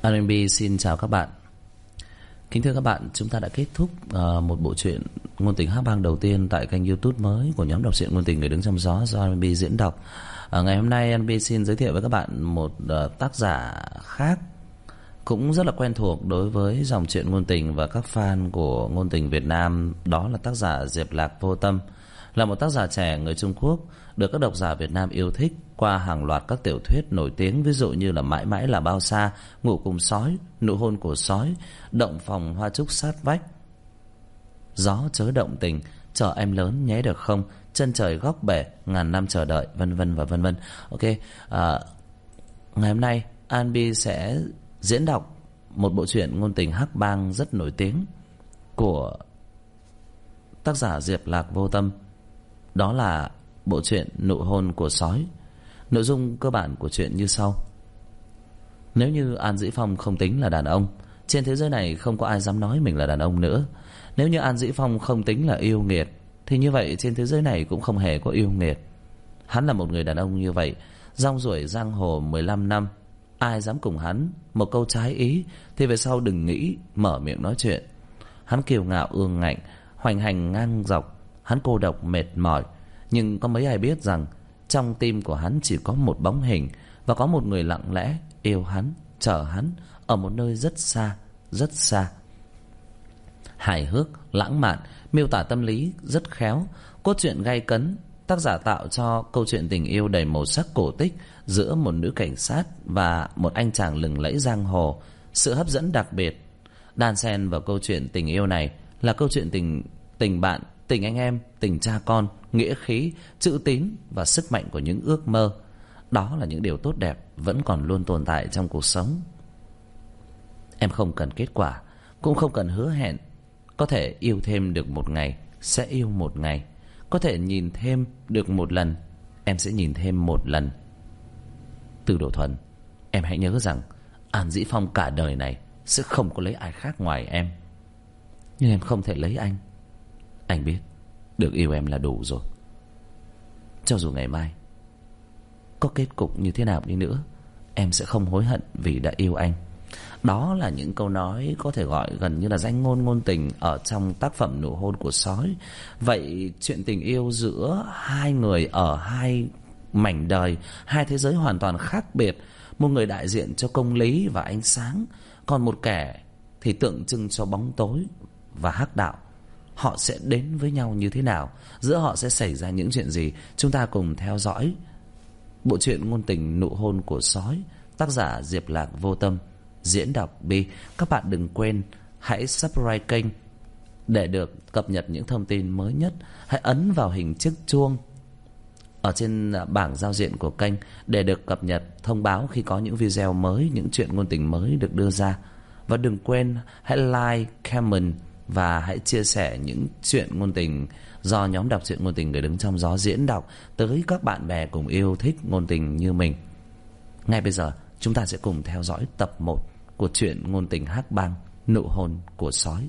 R&B xin chào các bạn. Kính thưa các bạn, chúng ta đã kết thúc một bộ truyện ngôn tình hát bang đầu tiên tại kênh YouTube mới của nhóm đọc truyện ngôn tình Người Đứng Trong Gió do R&B diễn đọc. Ngày hôm nay R&B xin giới thiệu với các bạn một tác giả khác cũng rất là quen thuộc đối với dòng truyện ngôn tình và các fan của ngôn tình Việt Nam. Đó là tác giả Diệp Lạc Vô Tâm, là một tác giả trẻ người Trung Quốc được các độc giả Việt Nam yêu thích qua hàng loạt các tiểu thuyết nổi tiếng, ví dụ như là Mãi Mãi Là Bao Xa, Ngủ Cùng Sói, Nụ Hôn Của Sói, Động Phòng Hoa Trúc Sát Vách, Gió Chớ Động Tình, Chờ Em Lớn Nhé Được Không, Chân Trời Góc Bể, Ngàn Năm Chờ Đợi, vân vân và vân vân. Ok, ngày hôm nay Anbi sẽ diễn đọc một bộ truyện ngôn tình hắc bang rất nổi tiếng của tác giả Diệp Lạc Vô Tâm. Đó là bộ truyện Nụ Hôn Của Sói. Nội dung cơ bản của truyện như sau. Nếu như An Dĩ Phong không tính là đàn ông, trên thế giới này không có ai dám nói mình là đàn ông nữa. Nếu như An Dĩ Phong không tính là yêu nghiệt, thì như vậy trên thế giới này cũng không hề có yêu nghiệt. Hắn là một người đàn ông như vậy, rong ruổi giang hồ 15 năm, ai dám cùng hắn một câu trái ý thì về sau đừng nghĩ mở miệng nói chuyện. Hắn kiêu ngạo ương ngạnh, hoành hành ngang dọc. Hắn cô độc mệt mỏi, nhưng có mấy ai biết rằng trong tim của hắn chỉ có một bóng hình, và có một người lặng lẽ yêu hắn, chờ hắn ở một nơi rất xa, rất xa. Hài hước, lãng mạn, miêu tả tâm lý rất khéo, cốt truyện gay cấn. Tác giả tạo cho câu chuyện tình yêu đầy màu sắc cổ tích giữa một nữ cảnh sát và một anh chàng lừng lẫy giang hồ. Sự hấp dẫn đặc biệt đan xen vào câu chuyện tình yêu này là câu chuyện tình bạn, tình anh em, tình cha con, nghĩa khí, chữ tín và sức mạnh của những ước mơ. Đó là những điều tốt đẹp vẫn còn luôn tồn tại trong cuộc sống. Em không cần kết quả, cũng không cần hứa hẹn. Có thể yêu thêm được một ngày, sẽ yêu một ngày. Có thể nhìn thêm được một lần, em sẽ nhìn thêm một lần. Từ Đỗ Thuần, em hãy nhớ rằng An Dĩ Phong cả đời này sẽ không có lấy ai khác ngoài em. Nhưng em không thể lấy anh. Anh biết, được yêu em là đủ rồi. Cho dù ngày mai có kết cục như thế nào đi nữa, em sẽ không hối hận vì đã yêu anh. Đó là những câu nói có thể gọi gần như là danh ngôn ngôn tình ở trong tác phẩm Nụ Hôn Của Sói. Vậy chuyện tình yêu giữa hai người ở hai mảnh đời, hai thế giới hoàn toàn khác biệt. Một người đại diện cho công lý và ánh sáng, còn một kẻ thì tượng trưng cho bóng tối và hắc đạo. Họ sẽ đến với nhau như thế nào? Giữa họ sẽ xảy ra những chuyện gì? Chúng ta cùng theo dõi bộ truyện ngôn tình Nụ Hôn Của Sói, tác giả Diệp Lạc Vô Tâm, diễn đọc Bi. Các bạn đừng quên hãy subscribe kênh để được cập nhật những thông tin mới nhất. Hãy ấn vào hình chiếc chuông ở trên bảng giao diện của kênh để được cập nhật thông báo khi có những video mới, những chuyện ngôn tình mới được đưa ra. Và đừng quên hãy like, comment và hãy chia sẻ những chuyện ngôn tình do nhóm đọc truyện ngôn tình Người Đứng Trong Gió diễn đọc tới các bạn bè cùng yêu thích ngôn tình như mình. Ngay bây giờ chúng ta sẽ cùng theo dõi tập 1 của truyện ngôn tình hắc bang Nụ Hôn Của Sói.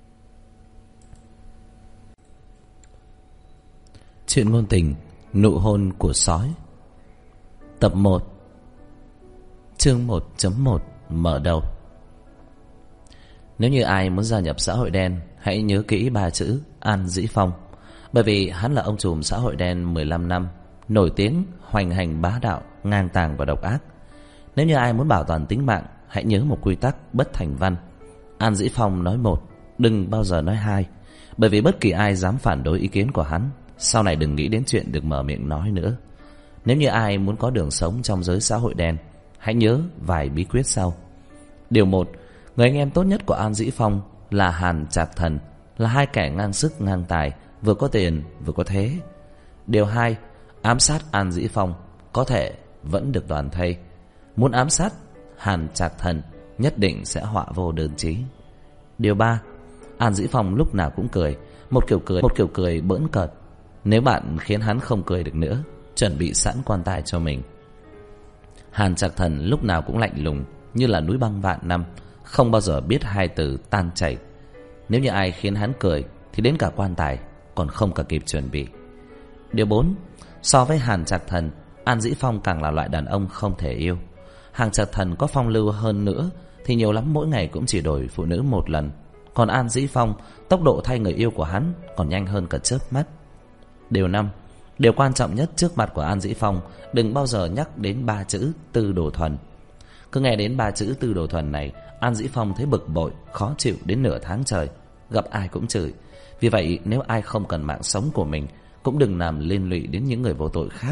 Truyện ngôn tình Nụ Hôn Của Sói, tập 1, chương 1.1 mở đầu. Nếu như ai muốn gia nhập xã hội đen, hãy nhớ kỹ 3 chữ An Dĩ Phong. Bởi vì hắn là ông trùm xã hội đen 15 năm, nổi tiếng, hoành hành bá đạo, ngang tàng và độc ác. Nếu như ai muốn bảo toàn tính mạng, hãy nhớ một quy tắc bất thành văn. An Dĩ Phong nói một, đừng bao giờ nói hai. Bởi vì bất kỳ ai dám phản đối ý kiến của hắn, sau này đừng nghĩ đến chuyện được mở miệng nói nữa. Nếu như ai muốn có đường sống trong giới xã hội đen, hãy nhớ vài bí quyết sau. Điều 1, người anh em tốt nhất của An Dĩ Phong là Hàn Trạc Thần, là hai kẻ ngang sức ngang tài, vừa có tiền vừa có thế. Điều 2, ám sát An Dĩ Phong có thể vẫn được đoàn thây. Muốn ám sát Hàn Trạc Thần nhất định sẽ họa vô đơn chí. Điều 3, An Dĩ Phong lúc nào cũng cười, một kiểu cười bỡn cợt. Nếu bạn khiến hắn không cười được nữa, chuẩn bị sẵn quan tài cho mình. Hàn Trạc Thần lúc nào cũng lạnh lùng như là núi băng vạn năm, không bao giờ biết hai từ tan chảy. Nếu như ai khiến hắn cười thì đến cả quan tài còn không cả kịp chuẩn bị. Điều 4, so với Hàn Trạc Thần, An Dĩ Phong càng là loại đàn ông không thể yêu. Hàng Chặt Thần có phong lưu hơn nữa thì nhiều lắm mỗi ngày cũng chỉ đổi phụ nữ một lần. Còn An Dĩ Phong, tốc độ thay người yêu của hắn còn nhanh hơn cả chớp mắt. Điều 5. Điều quan trọng nhất trước mặt của An Dĩ Phong, đừng bao giờ nhắc đến 3 chữ Tư Đồ Thuần. Cứ nghe đến 3 chữ Tư Đồ Thuần này, An Dĩ Phong thấy bực bội, khó chịu đến nửa tháng trời. Gặp ai cũng chửi. Vì vậy nếu ai không cần mạng sống của mình, cũng đừng làm liên lụy đến những người vô tội khác.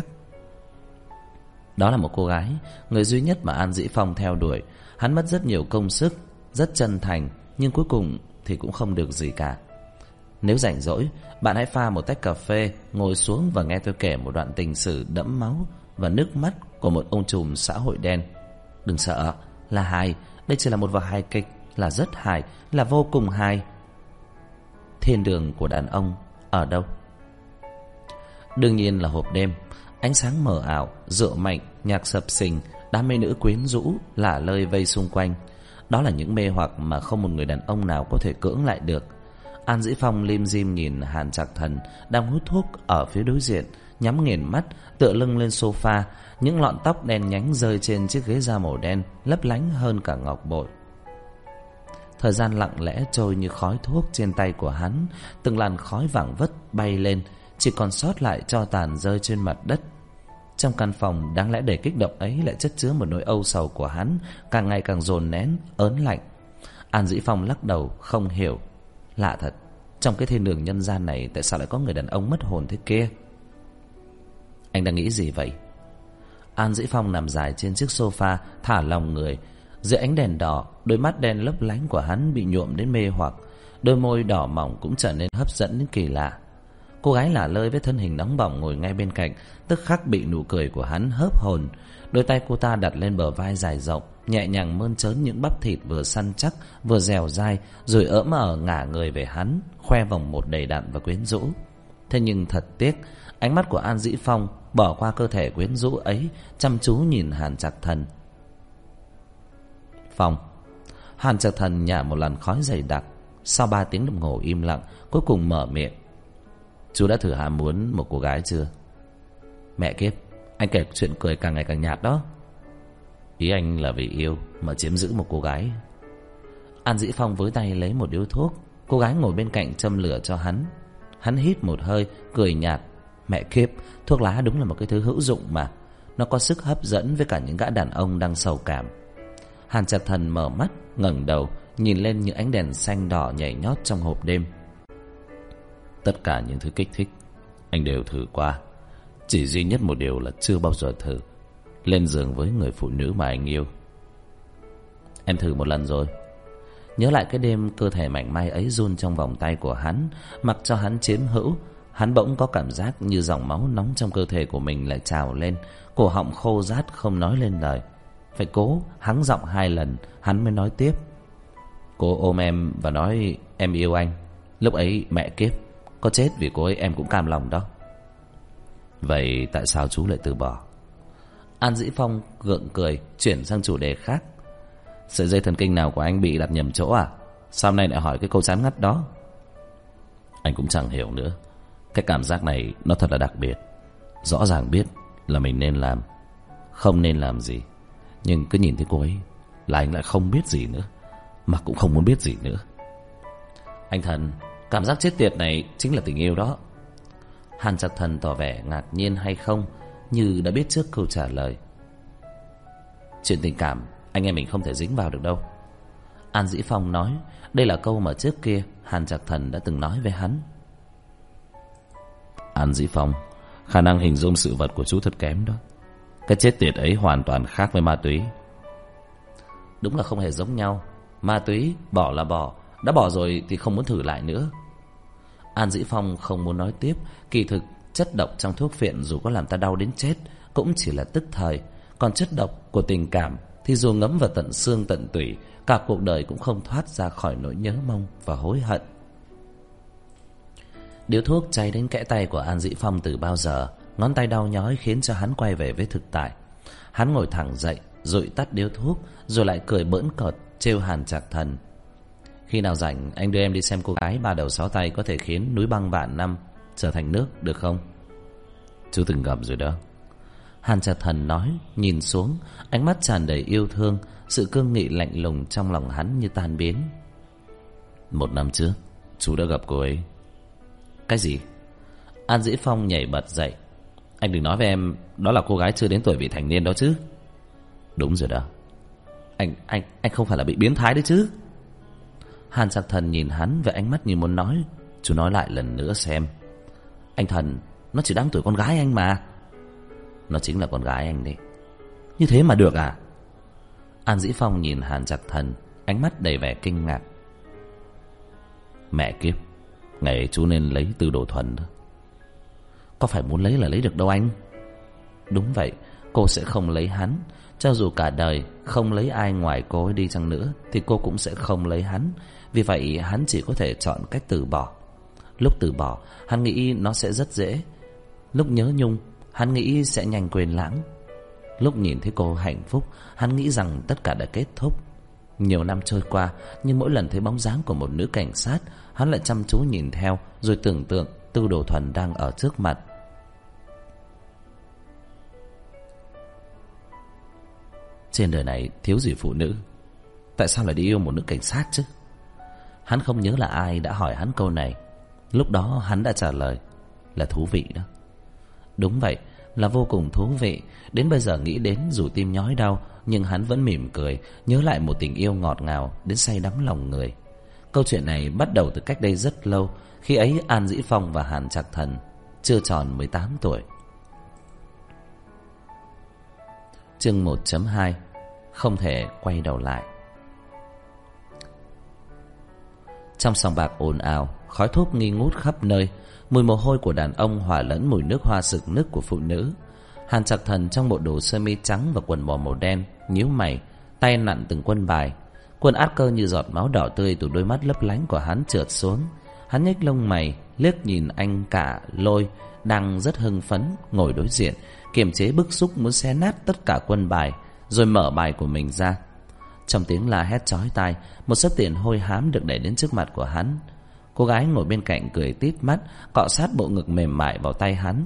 Đó là một cô gái, người duy nhất mà An Dĩ Phong theo đuổi. Hắn mất rất nhiều công sức, rất chân thành, nhưng cuối cùng thì cũng không được gì cả. Nếu rảnh rỗi, bạn hãy pha một tách cà phê, ngồi xuống và nghe tôi kể một đoạn tình sử đẫm máu và nước mắt của một ông trùm xã hội đen. Đừng sợ, là hài. Đây chỉ là một vở hài kịch, là rất hài, là vô cùng hài. Thiên đường của đàn ông ở đâu? Đương nhiên là hộp đêm. Ánh sáng mờ ảo, rượu mạnh, nhạc sập sình, đám mê nữ quyến rũ lả lơi vây xung quanh. Đó là những mê hoặc mà không một người đàn ông nào có thể cưỡng lại được. An Dĩ Phong lim dim nhìn Hàn Trạc Thần đang hút thuốc ở phía đối diện, nhắm nghiền mắt, tựa lưng lên sofa. Những lọn tóc đen nhánh rơi trên chiếc ghế da màu đen, lấp lánh hơn cả ngọc bội. Thời gian lặng lẽ trôi như khói thuốc trên tay của hắn. Từng làn khói vảng vất bay lên, chỉ còn sót lại tro tàn rơi trên mặt đất. Trong căn phòng đáng lẽ đầy kích động ấy lại chất chứa một nỗi âu sầu của hắn, càng ngày càng dồn nén, ớn lạnh. An Dĩ Phong lắc đầu không hiểu. Lạ thật, trong cái thiên đường nhân gian này tại sao lại có người đàn ông mất hồn thế kia? Anh đang nghĩ gì vậy? An Dĩ Phong nằm dài trên chiếc sofa, thả lỏng người. Dưới ánh đèn đỏ, đôi mắt đen lấp lánh của hắn bị nhuộm đến mê hoặc. Đôi môi đỏ mỏng cũng trở nên hấp dẫn đến kỳ lạ. Cô gái lả lơi với thân hình nóng bỏng ngồi ngay bên cạnh, tức khắc bị nụ cười của hắn hớp hồn. Đôi tay cô ta đặt lên bờ vai dài rộng, nhẹ nhàng mơn trớn những bắp thịt vừa săn chắc vừa dẻo dai, rồi ỡm ngả người về hắn, khoe vòng một đầy đặn và quyến rũ. Thế nhưng thật tiếc, ánh mắt của An Dĩ Phong bỏ qua cơ thể quyến rũ ấy, chăm chú nhìn Hàn Trạc Thần. Phong. Hàn Trạc Thần nhả một làn khói dày đặc. Sau 3 tiếng đồng hồ im lặng, cuối cùng mở miệng. Chú đã thử ham muốn một cô gái chưa? Mẹ kiếp, anh kể chuyện cười càng ngày càng nhạt đó. Ý anh là vì yêu mà chiếm giữ một cô gái. An Dĩ Phong với tay lấy một điếu thuốc. Cô gái ngồi bên cạnh châm lửa cho hắn. Hắn hít một hơi, cười nhạt. Mẹ kiếp, thuốc lá đúng là một cái thứ hữu dụng mà. Nó có sức hấp dẫn với cả những gã đàn ông đang sầu cảm. Hàn Trạc Thần mở mắt, ngẩng đầu, nhìn lên những ánh đèn xanh đỏ nhảy nhót trong hộp đêm. Tất cả những thứ kích thích anh đều thử qua. Chỉ duy nhất một điều là chưa bao giờ thử lên giường với người phụ nữ mà anh yêu. Em thử một lần rồi. Nhớ lại cái đêm cơ thể mảnh mai ấy run trong vòng tay của hắn, mặc cho hắn chiếm hữu. Hắn bỗng có cảm giác như dòng máu nóng trong cơ thể của mình lại trào lên. Cổ họng khô rát không nói lên lời. Phải cố hắng giọng 2 lần hắn mới nói tiếp. Cô ôm em và nói em yêu anh. Lúc ấy mẹ kiếp, có chết vì cô ấy em cũng cam lòng đó. Vậy tại sao chú lại từ bỏ? An Dĩ Phong gượng cười, chuyển sang chủ đề khác. Sợi dây thần kinh nào của anh bị đặt nhầm chỗ à? Sao nay lại hỏi cái câu chán ngắt đó? Anh cũng chẳng hiểu nữa. Cái cảm giác này nó thật là đặc biệt. Rõ ràng biết là mình nên làm, không nên làm gì, nhưng cứ nhìn thấy cô ấy là anh lại không biết gì nữa, mà cũng không muốn biết gì nữa. Anh Thần, cảm giác chết tiệt này chính là tình yêu đó. Hàn Trạc Thần tỏ vẻ ngạc nhiên hay không, như đã biết trước câu trả lời. Chuyện tình cảm anh em mình không thể dính vào được đâu. An Dĩ Phong nói. Đây là câu mà trước kia Hàn Trạc Thần đã từng nói với hắn. An Dĩ Phong, khả năng hình dung sự vật của chú thật kém đó. Cái chết tiệt ấy hoàn toàn khác với ma túy. Đúng là không hề giống nhau. Ma túy bỏ là bỏ, đã bỏ rồi thì không muốn thử lại nữa. An Dĩ Phong không muốn nói tiếp. Kỳ thực chất độc trong thuốc phiện dù có làm ta đau đến chết cũng chỉ là tức thời. Còn chất độc của tình cảm thì dù ngấm vào tận xương tận tủy, cả cuộc đời cũng không thoát ra khỏi nỗi nhớ mong và hối hận. Điếu thuốc cháy đến kẽ tay của An Dĩ Phong từ bao giờ. Ngón tay đau nhói khiến cho hắn quay về với thực tại. Hắn ngồi thẳng dậy, dụi tắt điếu thuốc, rồi lại cười bỡn cợt trêu Hàn Trạc Thần. Khi nào rảnh anh đưa em đi xem cô gái 3 đầu 6 tay có thể khiến núi băng vạn năm trở thành nước được không? Chú từng gặp rồi đó. Hàn Trạc Thần nói, nhìn xuống, ánh mắt tràn đầy yêu thương. Sự cương nghị lạnh lùng trong lòng hắn như tan biến. 1 năm trước chú đã gặp cô ấy. Cái gì? An Dĩ Phong nhảy bật dậy. Anh đừng nói với em đó là cô gái chưa đến tuổi vị thành niên đó chứ? Đúng rồi đó. Anh không phải là bị biến thái đấy chứ? Hàn Trạc Thần nhìn hắn với ánh mắt như muốn nói, chú nói lại lần nữa xem. Anh Thần, nó chỉ đáng tuổi con gái anh mà. Nó chính là con gái anh đấy. Như thế mà được à? An Dĩ Phong nhìn Hàn Trạc Thần, ánh mắt đầy vẻ kinh ngạc. Mẹ kiếp, ngày ấy chú nên lấy Tư Đồ Thuần đó. Có phải muốn lấy là lấy được đâu anh. Đúng vậy, cô sẽ không lấy hắn. Cho dù cả đời không lấy ai ngoài cô ấy đi chăng nữa thì cô cũng sẽ không lấy hắn. Vì vậy hắn chỉ có thể chọn cách từ bỏ. Lúc từ bỏ, hắn nghĩ nó sẽ rất dễ. Lúc nhớ nhung, hắn nghĩ sẽ nhanh quên lãng. Lúc nhìn thấy cô hạnh phúc, hắn nghĩ rằng tất cả đã kết thúc. Nhiều năm trôi qua, nhưng mỗi lần thấy bóng dáng của một nữ cảnh sát, hắn lại chăm chú nhìn theo, rồi tưởng tượng Tư Đồ Thuần đang ở trước mặt. Trên đời này thiếu gì phụ nữ, tại sao lại đi yêu một nữ cảnh sát chứ? Hắn không nhớ là ai đã hỏi hắn câu này. Lúc đó hắn đã trả lời là thú vị đó. Đúng vậy, là vô cùng thú vị. Đến bây giờ nghĩ đến dù tim nhói đau, nhưng hắn vẫn mỉm cười, nhớ lại một tình yêu ngọt ngào đến say đắm lòng người. Câu chuyện này bắt đầu từ cách đây rất lâu. Khi ấy An Dĩ Phong và Hàn Trạc Thần chưa tròn 18 tuổi. Chương 1.2 Không thể quay đầu lại. Trong sòng bạc ồn ào, khói thuốc nghi ngút khắp nơi. Mùi mồ hôi của đàn ông hòa lẫn mùi nước hoa sực nức của phụ nữ. Hàn Trạc Thần trong bộ đồ sơ mi trắng và quần bò màu đen, nhíu mày, tay nặn từng quân bài. Quân át cơ như giọt máu đỏ tươi từ đôi mắt lấp lánh của hắn trượt xuống. Hắn nhếch lông mày, liếc nhìn anh cả Lôi đang rất hưng phấn ngồi đối diện, kiềm chế bức xúc muốn xé nát tất cả quân bài, rồi mở bài của mình ra. Trong tiếng la hét chói tai, một sấp tiền hôi hám được đẩy đến trước mặt của hắn. Cô gái ngồi bên cạnh cười tít mắt, cọ sát bộ ngực mềm mại vào tay hắn.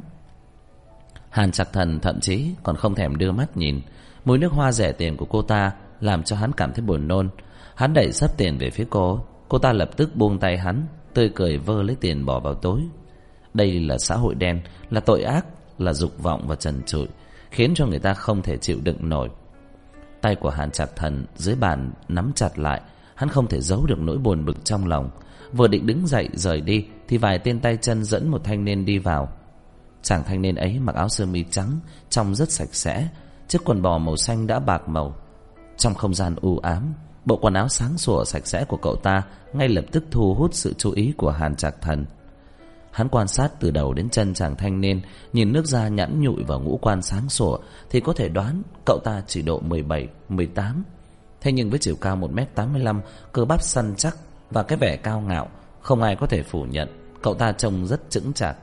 Hàn Trạc Thần thậm chí còn không thèm đưa mắt nhìn. Mùi nước hoa rẻ tiền của cô ta làm cho hắn cảm thấy buồn nôn. Hắn đẩy sấp tiền về phía cô ta lập tức buông tay hắn, tươi cười vơ lấy tiền bỏ vào túi. Đây là xã hội đen, là tội ác, là dục vọng và trần trụi, khiến cho người ta không thể chịu đựng nổi. Tay của Hàn Trạc Thần dưới bàn nắm chặt lại, hắn không thể giấu được nỗi buồn bực trong lòng. Vừa định đứng dậy rời đi thì vài tên tay chân dẫn một thanh niên đi vào. Chàng thanh niên ấy mặc áo sơ mi trắng, trông rất sạch sẽ, chiếc quần bò màu xanh đã bạc màu. Trong không gian u ám, bộ quần áo sáng sủa sạch sẽ của cậu ta ngay lập tức thu hút sự chú ý của Hàn Trạc Thần. Hắn quan sát từ đầu đến chân chàng thanh niên, nhìn nước da nhẵn nhụi và ngũ quan sáng sủa thì có thể đoán cậu ta chỉ độ 17, 18. Thế nhưng với chiều cao 1m85, cơ bắp săn chắc và cái vẻ cao ngạo, không ai có thể phủ nhận cậu ta trông rất chững chạc.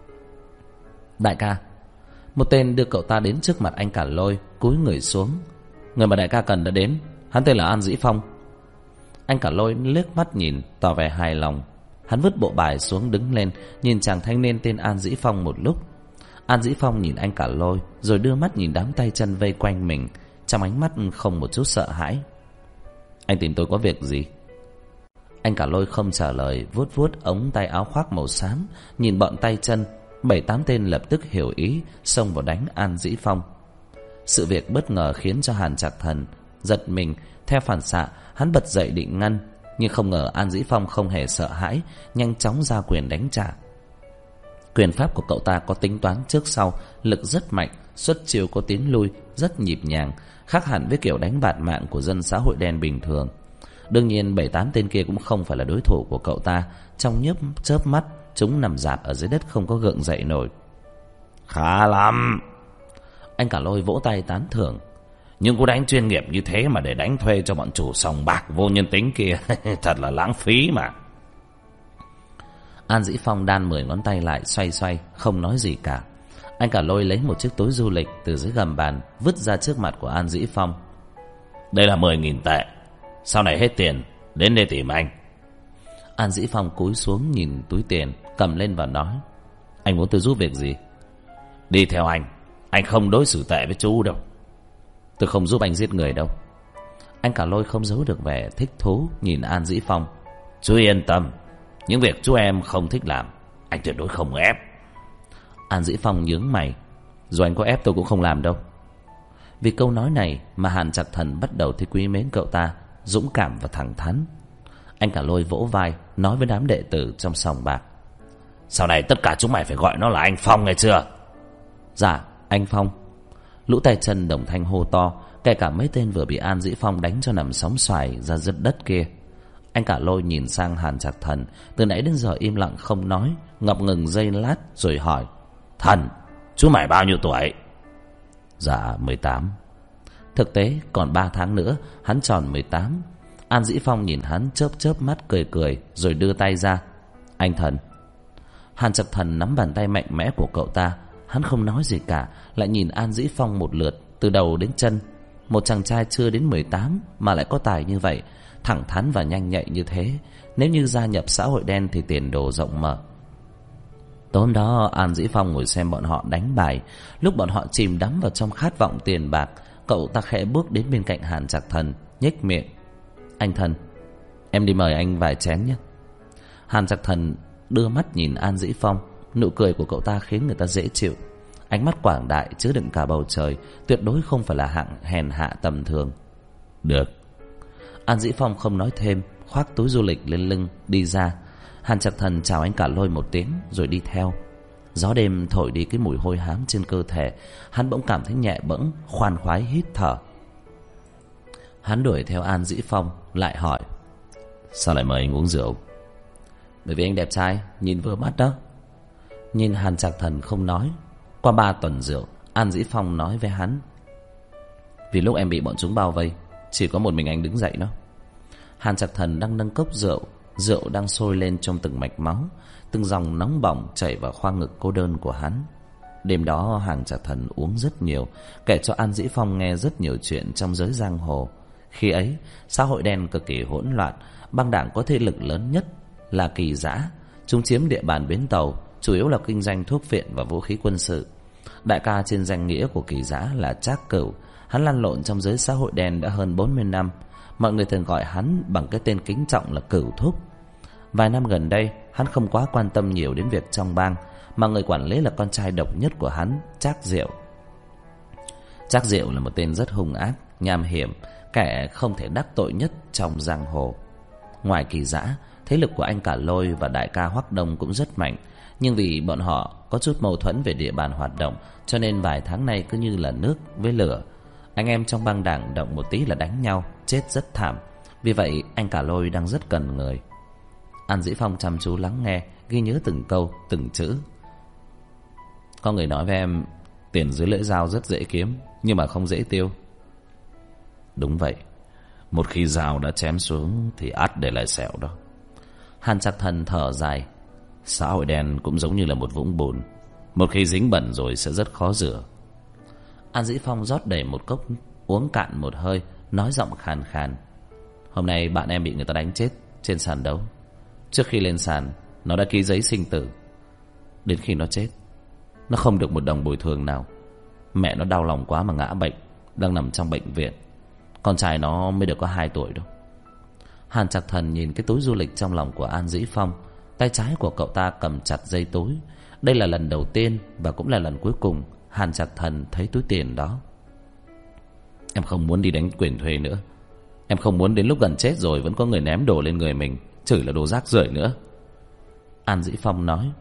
Đại ca. Một tên đưa cậu ta đến trước mặt anh cả Lôi, cúi người xuống. Người mà đại ca cần đã đến, hắn tên là An Dĩ Phong. Anh cả Lôi liếc mắt nhìn, tỏ vẻ hài lòng. Hắn vứt bộ bài xuống đứng lên, nhìn chàng thanh niên tên An Dĩ Phong một lúc. An Dĩ Phong nhìn anh cả Lôi, rồi đưa mắt nhìn đám tay chân vây quanh mình, trong ánh mắt không một chút sợ hãi. Anh tìm tôi có việc gì? Anh cả Lôi không trả lời, vuốt vuốt ống tay áo khoác màu xám, nhìn bọn tay chân. 7-8 tên lập tức hiểu ý, xông vào đánh An Dĩ Phong. Sự việc bất ngờ khiến cho Hàn Trạc Thần giật mình. Theo phản xạ, hắn bật dậy định ngăn, nhưng không ngờ An Dĩ Phong không hề sợ hãi, nhanh chóng ra quyền đánh trả. Quyền pháp của cậu ta có tính toán trước sau, lực rất mạnh, xuất chiêu có tiến lui, rất nhịp nhàng, khác hẳn với kiểu đánh bạt mạng của dân xã hội đen bình thường. Đương nhiên 7-8 tên kia cũng không phải là đối thủ của cậu ta. Trong chớp mắt, chúng nằm rạp ở dưới đất không có gượng dậy nổi. Khá lắm. Anh cả Lôi vỗ tay tán thưởng. Nhưng cô đánh chuyên nghiệp như thế mà để đánh thuê cho bọn chủ sòng bạc vô nhân tính kia thật là lãng phí mà. An Dĩ Phong đan 10 ngón tay lại xoay xoay, không nói gì cả. Anh cả Lôi lấy một chiếc túi du lịch từ dưới gầm bàn, vứt ra trước mặt của An Dĩ Phong. Đây là 10.000 tệ. Sau này hết tiền, đến đây tìm anh. An Dĩ Phong cúi xuống nhìn túi tiền, cầm lên và nói. Anh muốn tôi giúp việc gì? Đi theo anh, Anh không đối xử tệ với chú đâu. Tôi không giúp anh giết người đâu. Anh Cả Lôi không giấu được vẻ thích thú nhìn An Dĩ Phong. Chú yên tâm, những việc chú em không thích làm, anh tuyệt đối không ép. An Dĩ Phong nhướng mày. Dù anh có ép tôi cũng không làm đâu. Vì câu nói này mà Hàn Trạc Thần bắt đầu thấy quý mến cậu ta, dũng cảm và thẳng thắn. Anh Cả Lôi vỗ vai nói với đám đệ tử trong sòng bạc. Sau này tất cả chúng mày phải gọi nó là anh Phong, nghe chưa? Dạ anh Phong. Lũ tay chân đồng thanh hô to, kể cả mấy tên vừa bị An Dĩ Phong đánh cho nằm sóng xoài ra dứt đất kia. Anh Cả Lôi nhìn sang Hàn Trạc Thần, từ nãy đến giờ im lặng không nói, ngập ngừng giây lát rồi hỏi. Thần, chú mày bao nhiêu tuổi? Dạ 18. Thực tế còn 3 tháng nữa hắn tròn 18. An Dĩ Phong nhìn hắn chớp chớp mắt cười cười rồi đưa tay ra. Anh Thần. Hàn Trạc Thần nắm bàn tay mạnh mẽ của cậu ta. Hắn không nói gì cả, lại nhìn An Dĩ Phong một lượt từ đầu đến chân. Một chàng trai chưa đến 18 mà lại có tài như vậy, thẳng thắn và nhanh nhạy như thế, nếu như gia nhập xã hội đen thì tiền đồ rộng mở. Tối hôm đó An Dĩ Phong ngồi xem bọn họ đánh bài. Lúc bọn họ chìm đắm vào trong khát vọng tiền bạc, cậu ta khẽ bước đến bên cạnh Hàn Trạc Thần, nhếch miệng. Anh Thần, em đi mời anh vài chén nhé. Hàn Trạc Thần đưa mắt nhìn An Dĩ Phong. Nụ cười của cậu ta khiến người ta dễ chịu. Ánh mắt quảng đại chứa đựng cả bầu trời, tuyệt đối không phải là hạng hèn hạ tầm thường. Được. An Dĩ Phong không nói thêm, khoác túi du lịch lên lưng đi ra. Hàn Trạc Thần chào anh Cả Lôi một tiếng rồi đi theo. Gió đêm thổi đi cái mùi hôi hám trên cơ thể. Hắn bỗng cảm thấy nhẹ bẫng, khoan khoái hít thở. Hắn đuổi theo An Dĩ Phong, lại hỏi. Sao lại mời anh uống rượu? Bởi vì anh đẹp trai, nhìn vừa mắt đó. Nhìn Hàn Trạc Thần không nói. Qua 3 tuần rượu, An Dĩ Phong nói với hắn. Vì lúc em bị bọn chúng bao vây, chỉ có một mình anh đứng dậy đó. Hàn Trạc Thần đang nâng cốc rượu. Rượu đang sôi lên trong từng mạch máu, từng dòng nóng bỏng chảy vào khoang ngực cô đơn của hắn. Đêm đó Hàn Trạc Thần uống rất nhiều, kể cho An Dĩ Phong nghe rất nhiều chuyện trong giới giang hồ. Khi ấy xã hội đen cực kỳ hỗn loạn. Băng đảng có thế lực lớn nhất là Kỳ Dã. Chúng chiếm địa bàn bến tàu, chủ yếu là kinh doanh thuốc phiện và vũ khí quân sự. Đại ca trên danh nghĩa của Kỳ Dã là Trác Cửu. Hắn lăn lộn trong giới xã hội đen đã hơn 40 năm. Mọi người thường gọi hắn bằng cái tên kính trọng là Cửu Thúc. Vài năm gần đây hắn không quá quan tâm nhiều đến việc trong bang, mà người quản lý là con trai độc nhất của hắn, Trác Diệu. Trác Diệu là một tên rất hung ác, nham hiểm, kẻ không thể đắc tội nhất trong giang hồ. Ngoài Kỳ Dã, thế lực của anh Cả Lôi và đại ca Hoắc Đông cũng rất mạnh. Nhưng vì bọn họ có chút mâu thuẫn về địa bàn hoạt động, cho nên vài tháng nay cứ như là nước với lửa. Anh em trong băng đảng động một tí là đánh nhau, chết rất thảm. Vì vậy anh Cả Lôi đang rất cần người. An Dĩ Phong chăm chú lắng nghe, ghi nhớ từng câu, từng chữ. Có người nói với em, tiền dưới lưỡi dao rất dễ kiếm, nhưng mà không dễ tiêu. Đúng vậy, một khi dao đã chém xuống thì ắt để lại sẹo đó. Hàn Trạc Thần thở dài. Xã hội đen cũng giống như là một vũng bùn, một khi dính bẩn rồi sẽ rất khó rửa. An Dĩ Phong rót đầy một cốc, uống cạn một hơi, nói giọng khàn khàn. Hôm nay bạn em bị người ta đánh chết trên sàn đấu. Trước khi lên sàn, nó đã ký giấy sinh tử. Đến khi nó chết, nó không được một đồng bồi thường nào. Mẹ nó đau lòng quá mà ngã bệnh, đang nằm trong bệnh viện. Con trai nó mới được có 2 tuổi đâu. Hàn Trạc Thần nhìn cái túi du lịch trong lòng của An Dĩ Phong. Tay trái của cậu ta cầm chặt dây túi. Đây là lần đầu tiên và cũng là lần cuối cùng Hàn Trạc Thần thấy túi tiền đó. Em không muốn đi đánh quyền thuê nữa. Em không muốn đến lúc gần chết rồi vẫn có người ném đồ lên người mình, chửi là đồ rác rưởi nữa. An Dĩ Phong nói.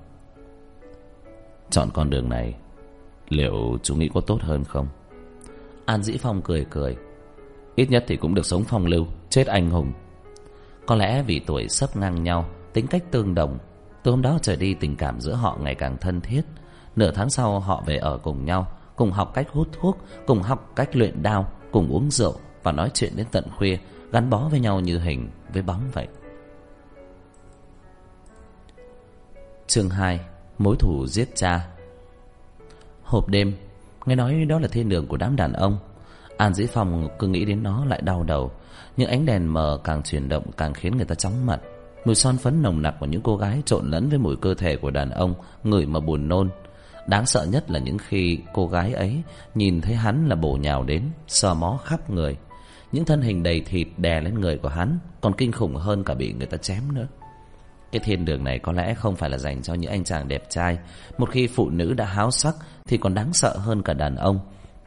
Chọn con đường này, liệu chú nghĩ có tốt hơn không? An Dĩ Phong cười cười. Ít nhất thì cũng được sống phong lưu, chết anh hùng. Có lẽ vì tuổi sấp ngang nhau, tính cách tương đồng, từ hôm đó trở đi tình cảm giữa họ ngày càng thân thiết. Nửa tháng sau họ về ở cùng nhau, cùng học cách hút thuốc, cùng học cách luyện đao, cùng uống rượu và nói chuyện đến tận khuya, gắn bó với nhau như hình với bóng vậy. Chương 2. Mối thù giết cha. Hộp đêm, nghe nói đó là thiên đường của đám đàn ông. An Dĩ Phong cứ nghĩ đến nó lại đau đầu. Những ánh đèn mờ càng chuyển động càng khiến người ta chóng mặt. Mùi son phấn nồng nặc của những cô gái trộn lẫn với mùi cơ thể của đàn ông, ngửi mà buồn nôn. Đáng sợ nhất là những khi cô gái ấy nhìn thấy hắn là bổ nhào đến, sờ mó khắp người. Những thân hình đầy thịt đè lên người của hắn còn kinh khủng hơn cả bị người ta chém nữa. Cái thiên đường này có lẽ không phải là dành cho những anh chàng đẹp trai. Một khi phụ nữ đã háo sắc thì còn đáng sợ hơn cả đàn ông.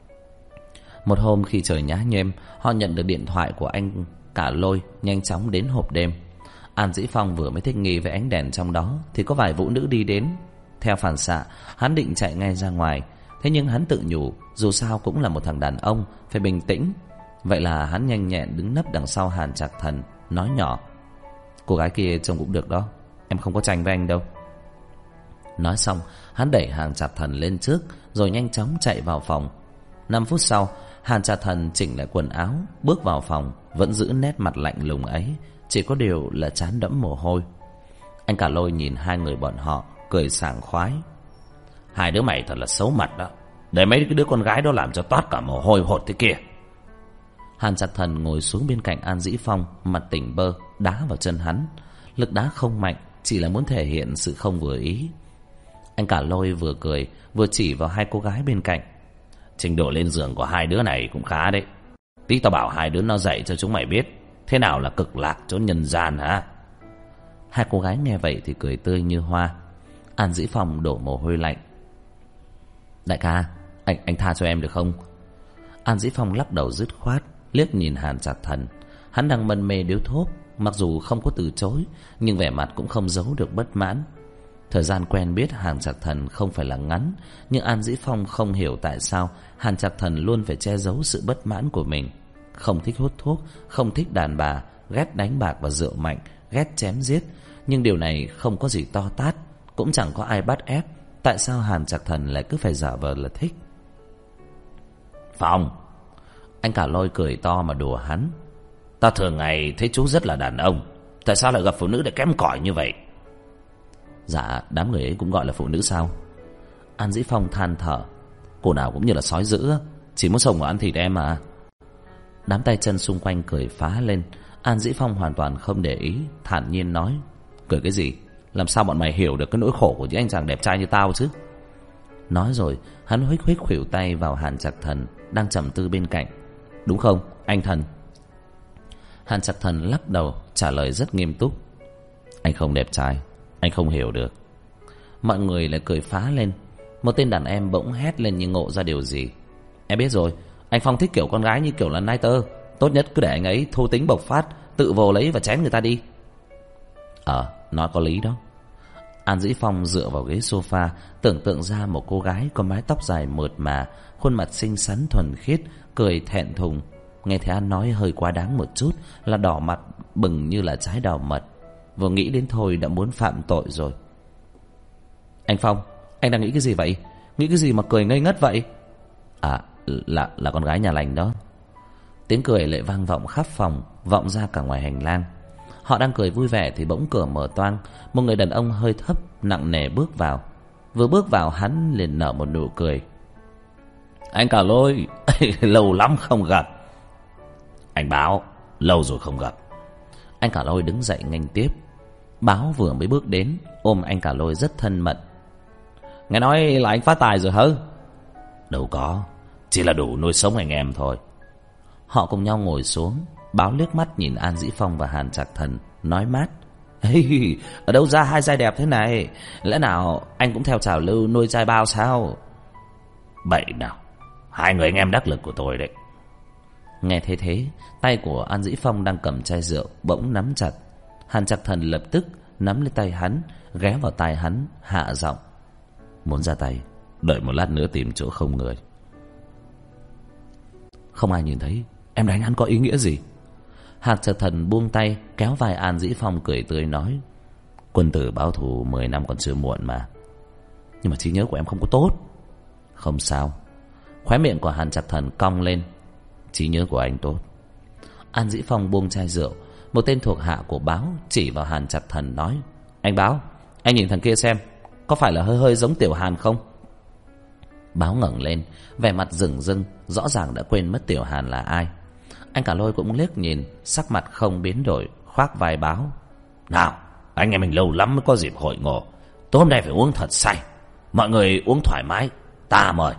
Một hôm khi trời nhá nhem, họ nhận được điện thoại của anh Cả Lôi nhanh chóng đến hộp đêm. An Dĩ Phong vừa mới thích nghi với ánh đèn trong đó thì có vài vũ nữ đi đến. Theo phản xạ, hắn định chạy ngay ra ngoài. Thế nhưng hắn tự nhủ, dù sao cũng là một thằng đàn ông, phải bình tĩnh. Vậy là hắn nhanh nhẹn đứng nấp đằng sau Hàn Trạc Thần, nói nhỏ: cô gái kia trông cũng được đó, em không có tranh với anh đâu. Nói xong, hắn đẩy Hàn Trạc Thần lên trước rồi nhanh chóng chạy vào phòng. 5 phút sau, Hàn Trạc Thần chỉnh lại quần áo, bước vào phòng, vẫn giữ nét mặt lạnh lùng ấy, chỉ có điều là trán đẫm mồ hôi. Anh Cả Lôi nhìn hai người bọn họ, cười sảng khoái: hai đứa mày thật là xấu mặt đó, để mấy cái đứa con gái đó làm cho toát cả mồ hôi hột thế kia. Hàn Trạc Thần ngồi xuống bên cạnh An Dĩ Phong, mặt tỉnh bơ, đá vào chân hắn. Lực đá không mạnh, chỉ là muốn thể hiện sự không vừa ý. Anh Cả Lôi vừa cười vừa chỉ vào hai cô gái bên cạnh: trình độ lên giường của hai đứa này cũng khá đấy. Tí tao bảo hai đứa nó dạy cho chúng mày biết thế nào là cực lạc chốn nhân gian hả? Hai cô gái nghe vậy thì cười tươi như hoa. An Dĩ Phong đổ mồ hôi lạnh: đại ca, anh tha cho em được không? An Dĩ Phong lắc đầu dứt khoát, liếc nhìn Hàn Trạc Thần. Hắn đang mân mê điếu thuốc, mặc dù không có từ chối nhưng vẻ mặt cũng không giấu được bất mãn. Thời gian quen biết Hàn Trạc Thần không phải là ngắn, nhưng An Dĩ Phong không hiểu tại sao Hàn Trạc Thần luôn phải che giấu sự bất mãn của mình. Không thích hút thuốc, không thích đàn bà, ghét đánh bạc và rượu mạnh, ghét chém giết. Nhưng điều này không có gì to tát, cũng chẳng có ai bắt ép. Tại sao Hàn Trạc Thần lại cứ phải giả vờ là thích? Phong, anh Cả Lôi cười to mà đùa hắn: ta thường ngày thấy chú rất là đàn ông, tại sao lại gặp phụ nữ để kém cỏi như vậy? Dạ, đám người ấy cũng gọi là phụ nữ sao? An Dĩ Phong than thở: cô nào cũng như là sói dữ, chỉ muốn xông vào ăn thịt em mà. Đám tay chân xung quanh cười phá lên. An Dĩ Phong hoàn toàn không để ý, thản nhiên nói: cười cái gì? Làm sao bọn mày hiểu được cái nỗi khổ của những anh chàng đẹp trai như tao chứ? Nói rồi hắn huých huých khuỷu tay vào Hàn Trạc Thần đang trầm tư bên cạnh: đúng không anh Thần? Hàn Trạc Thần lắc đầu trả lời rất nghiêm túc: anh không đẹp trai, anh không hiểu được. Mọi người lại cười phá lên. Một tên đàn em bỗng hét lên như ngộ ra điều gì: em biết rồi, anh Phong thích kiểu con gái như kiểu là Niter. Tốt nhất cứ để anh ấy thô tính bộc phát, tự vồ lấy và chém người ta đi. Nói có lý đó. An Dĩ Phong dựa vào ghế sofa, tưởng tượng ra một cô gái có mái tóc dài mượt mà, khuôn mặt xinh xắn thuần khiết, cười thẹn thùng. Nghe thấy anh nói hơi quá đáng một chút là đỏ mặt bừng như là trái đào mật. Vừa nghĩ đến thôi đã muốn phạm tội rồi. Anh Phong, anh đang nghĩ cái gì vậy? Nghĩ cái gì mà cười ngây ngất vậy? Là con gái nhà lành đó. Tiếng cười lại vang vọng khắp phòng, vọng ra cả ngoài hành lang. Họ đang cười vui vẻ thì bỗng cửa mở toang. Một người đàn ông hơi thấp, nặng nề bước vào. Vừa bước vào hắn liền nở một nụ cười: anh Cả Lôi, lâu lắm không gặp. Anh Báo, lâu rồi không gặp. Anh Cả Lôi đứng dậy nghênh tiếp. Báo vừa mới bước đến, ôm anh Cả Lôi rất thân mật: nghe nói là anh phát tài rồi hả? Đâu có, chỉ là đủ nuôi sống anh em thôi. Họ cùng nhau ngồi xuống. Báo liếc mắt nhìn An Dĩ Phong và Hàn Trạc Thần, nói mát: ở đâu ra hai giai đẹp thế này? Lẽ nào anh cũng theo trào lưu nuôi trai bao sao? Bậy nào, hai người anh em đắc lực của tôi đấy. Nghe thế thế, tay của An Dĩ Phong đang cầm chai rượu bỗng nắm chặt. Hàn Trạc Thần lập tức nắm lấy tay hắn, ghé vào tai hắn, hạ giọng: muốn ra tay, đợi một lát nữa tìm chỗ không người. Không ai nhìn thấy, em đánh hắn có ý nghĩa gì? Hàn Trạc Thần buông tay, kéo vai An Dĩ Phong cười tươi nói: quân tử báo thù 10 năm còn chưa muộn mà. Nhưng mà trí nhớ của em không có tốt. Không sao. Khóe miệng của Hàn Trạc Thần cong lên: trí nhớ của anh tốt. An Dĩ Phong buông chai rượu. Một tên thuộc hạ của Báo chỉ vào Hàn Trạc Thần nói: anh Báo, anh nhìn thằng kia xem, có phải là hơi hơi giống Tiểu Hàn không? Báo ngẩng lên, vẻ mặt rừng rưng, rõ ràng đã quên mất Tiểu Hàn là ai. Anh Cả Lôi cũng liếc nhìn, sắc mặt không biến đổi, khoác vai Báo: nào, anh em mình lâu lắm mới có dịp hội ngộ, tối hôm nay phải uống thật say. Mọi người uống thoải mái, ta mời.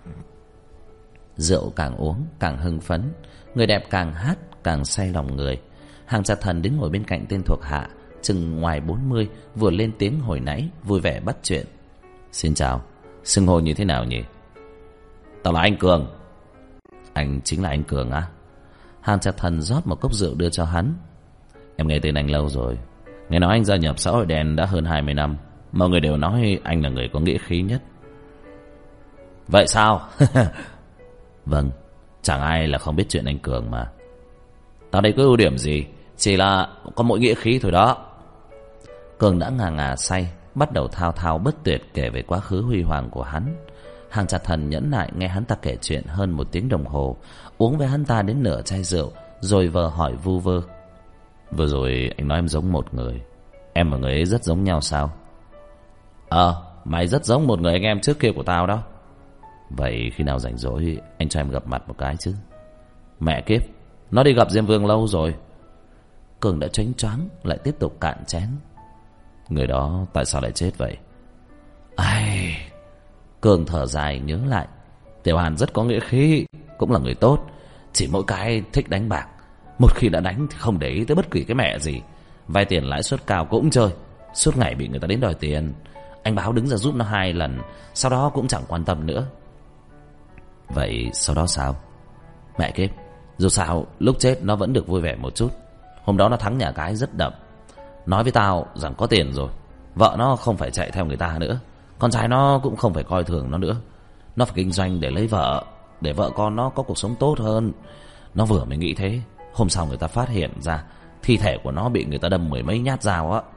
Rượu càng uống càng hưng phấn, người đẹp càng hát càng say lòng người. Hàng Trạc Thần đến ngồi bên cạnh tên thuộc hạ chừng ngoài 40 vừa lên tiếng hồi nãy, vui vẻ bắt chuyện. Xin chào, xưng hô như thế nào nhỉ? Tao là anh Cường. Anh chính là anh Cường á? Hàng Trạc Thần rót một cốc rượu đưa cho hắn. Em nghe tên anh lâu rồi, nghe nói anh gia nhập xã hội đen đã hơn 20 năm. Mọi người đều nói anh là người có nghĩa khí nhất. Vậy sao? Vâng, chẳng ai là không biết chuyện anh Cường mà. Tao đây có ưu điểm gì, chỉ là có mỗi nghĩa khí thôi đó. Cường đã ngà ngà say, bắt đầu thao thao bất tuyệt kể về quá khứ huy hoàng của hắn. Hàng Trạc Thần nhẫn nại nghe hắn ta kể chuyện hơn 1 tiếng đồng hồ, uống với hắn ta đến nửa chai rượu, rồi vờ hỏi vu vơ. Vừa rồi anh nói em giống một người, em và người ấy rất giống nhau sao? Mày rất giống một người anh em trước kia của tao đó. Vậy khi nào rảnh rỗi anh cho em gặp mặt một cái chứ? Mẹ kiếp, nó đi gặp Diêm Vương lâu rồi. Cường đã choáng choáng lại tiếp tục cạn chén. Người đó tại sao lại chết vậy? Ai... Cường thở dài nhớ lại. Tiểu Hàn rất có nghĩa khí, cũng là người tốt, chỉ mỗi cái thích đánh bạc. Một khi đã đánh thì không để ý tới bất kỳ cái mẹ gì. Vay tiền lãi suất cao cũng chơi, suốt ngày bị người ta đến đòi tiền. Anh Báo đứng ra giúp nó 2 lần, sau đó cũng chẳng quan tâm nữa. Vậy sau đó sao? Mẹ kiếp, dù sao lúc chết nó vẫn được vui vẻ một chút. Hôm đó nó thắng nhà cái rất đậm, nói với tao rằng có tiền rồi, vợ nó không phải chạy theo người ta nữa, con trai nó cũng không phải coi thường nó nữa. Nó phải kinh doanh để lấy vợ, để vợ con nó có cuộc sống tốt hơn. Nó vừa mới nghĩ thế, hôm sau người ta phát hiện ra thi thể của nó bị người ta đâm 10 mấy nhát dao á.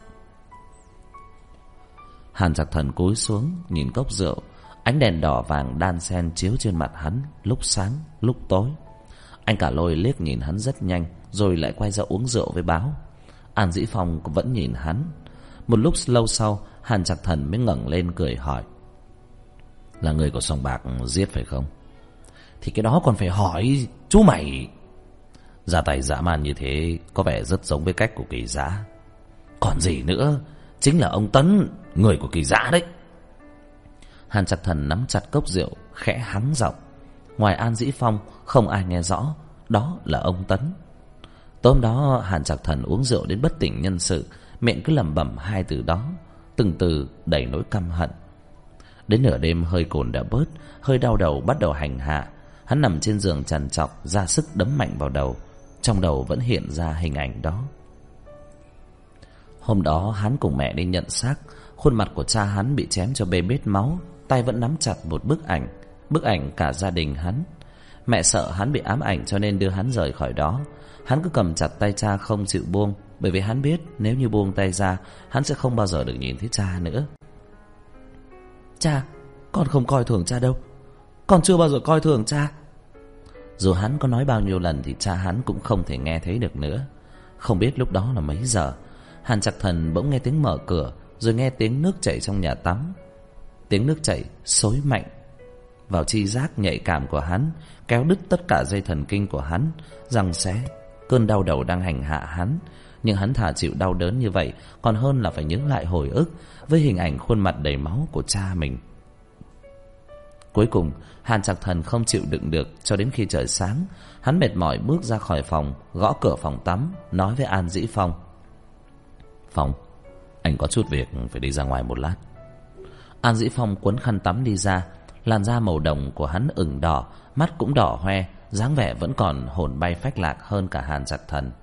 Hàn Trạc Thần cúi xuống nhìn cốc rượu, ánh đèn đỏ vàng đan xen chiếu trên mặt hắn, lúc sáng lúc tối. Anh Cả Lôi liếc nhìn hắn rất nhanh, rồi lại quay ra uống rượu với Báo. An Dĩ Phong cũng vẫn nhìn hắn. Một lúc lâu sau, Hàn Trạc Thần mới ngẩng lên cười hỏi: Là người của sòng bạc giết phải không? Thì cái đó còn phải hỏi chú mày. Ra tay dã man như thế có vẻ rất giống với cách của Kỳ Giá. Còn gì nữa, chính là ông Tấn, người của Kỳ Giá đấy. Hàn Trạc Thần nắm chặt cốc rượu, khẽ hắng giọng. Ngoài An Dĩ Phong không ai nghe rõ đó là ông Tấn. Tối hôm đó Hàn Trạc Thần uống rượu đến bất tỉnh nhân sự, miệng cứ lẩm bẩm 2 từ đó, từng từ đầy nỗi căm hận. Đến nửa đêm hơi cồn đã bớt, hơi đau đầu bắt đầu hành hạ. Hắn nằm trên giường trằn trọc, ra sức đấm mạnh vào đầu. Trong đầu vẫn hiện ra hình ảnh đó. Hôm đó hắn cùng mẹ đi nhận xác. Khuôn mặt của cha hắn bị chém cho bê bết máu, tay vẫn nắm chặt một bức ảnh cả gia đình hắn. Mẹ sợ hắn bị ám ảnh cho nên đưa hắn rời khỏi đó. Hắn cứ cầm chặt tay cha không chịu buông, bởi vì hắn biết nếu như buông tay ra, hắn sẽ không bao giờ được nhìn thấy cha nữa. Cha, con không coi thường cha đâu, con chưa bao giờ coi thường cha. Dù hắn có nói bao nhiêu lần thì cha hắn cũng không thể nghe thấy được nữa. Không biết lúc đó là mấy giờ, Hàn Trạc Thần bỗng nghe tiếng mở cửa, rồi nghe tiếng nước chảy trong nhà tắm. Tiếng nước chảy xối mạnh vào chi giác nhạy cảm của hắn, kéo đứt tất cả dây thần kinh của hắn, giằng xé cơn đau đầu đang hành hạ hắn. Nhưng hắn thà chịu đau đớn như vậy còn hơn là phải nhớ lại hồi ức với hình ảnh khuôn mặt đầy máu của cha mình. Cuối cùng Hàn Trạc Thần không chịu đựng được, cho đến khi trời sáng, hắn mệt mỏi bước ra khỏi phòng, gõ cửa phòng tắm, nói với An Dĩ Phong: Phong, anh có chút việc phải đi ra ngoài một lát. An Dĩ Phong quấn khăn tắm đi ra. Làn da màu đồng của hắn ửng đỏ, mắt cũng đỏ hoe, dáng vẻ vẫn còn hồn bay phách lạc hơn cả Hàn Trạc Thần.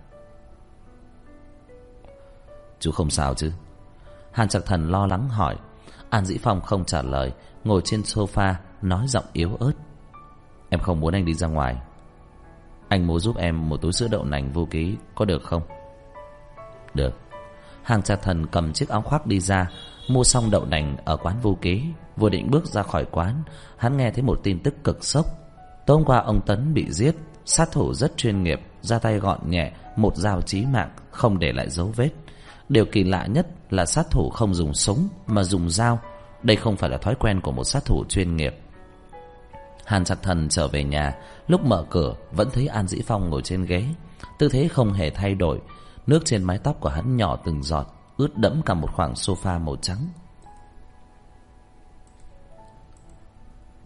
Chú không sao chứ? Hàn Trạc Thần lo lắng hỏi. An Dĩ Phong không trả lời, ngồi trên sofa, nói giọng yếu ớt: Em không muốn anh đi ra ngoài. Anh mua giúp em một túi sữa đậu nành vô ký, có được không? Được. Hàn Trạc Thần cầm chiếc áo khoác đi ra. Mua xong đậu nành ở quán vô ký, vừa định bước ra khỏi quán, hắn nghe thấy một tin tức cực sốc. Tối hôm qua ông Tấn bị giết, sát thủ rất chuyên nghiệp, ra tay gọn nhẹ, một dao chí mạng, không để lại dấu vết. Điều kỳ lạ nhất là sát thủ không dùng súng mà dùng dao. Đây không phải là thói quen của một sát thủ chuyên nghiệp. Hàn Trạc Thần trở về nhà, lúc mở cửa vẫn thấy An Dĩ Phong ngồi trên ghế, tư thế không hề thay đổi. Nước trên mái tóc của hắn nhỏ từng giọt, ướt đẫm cả một khoảng sofa màu trắng.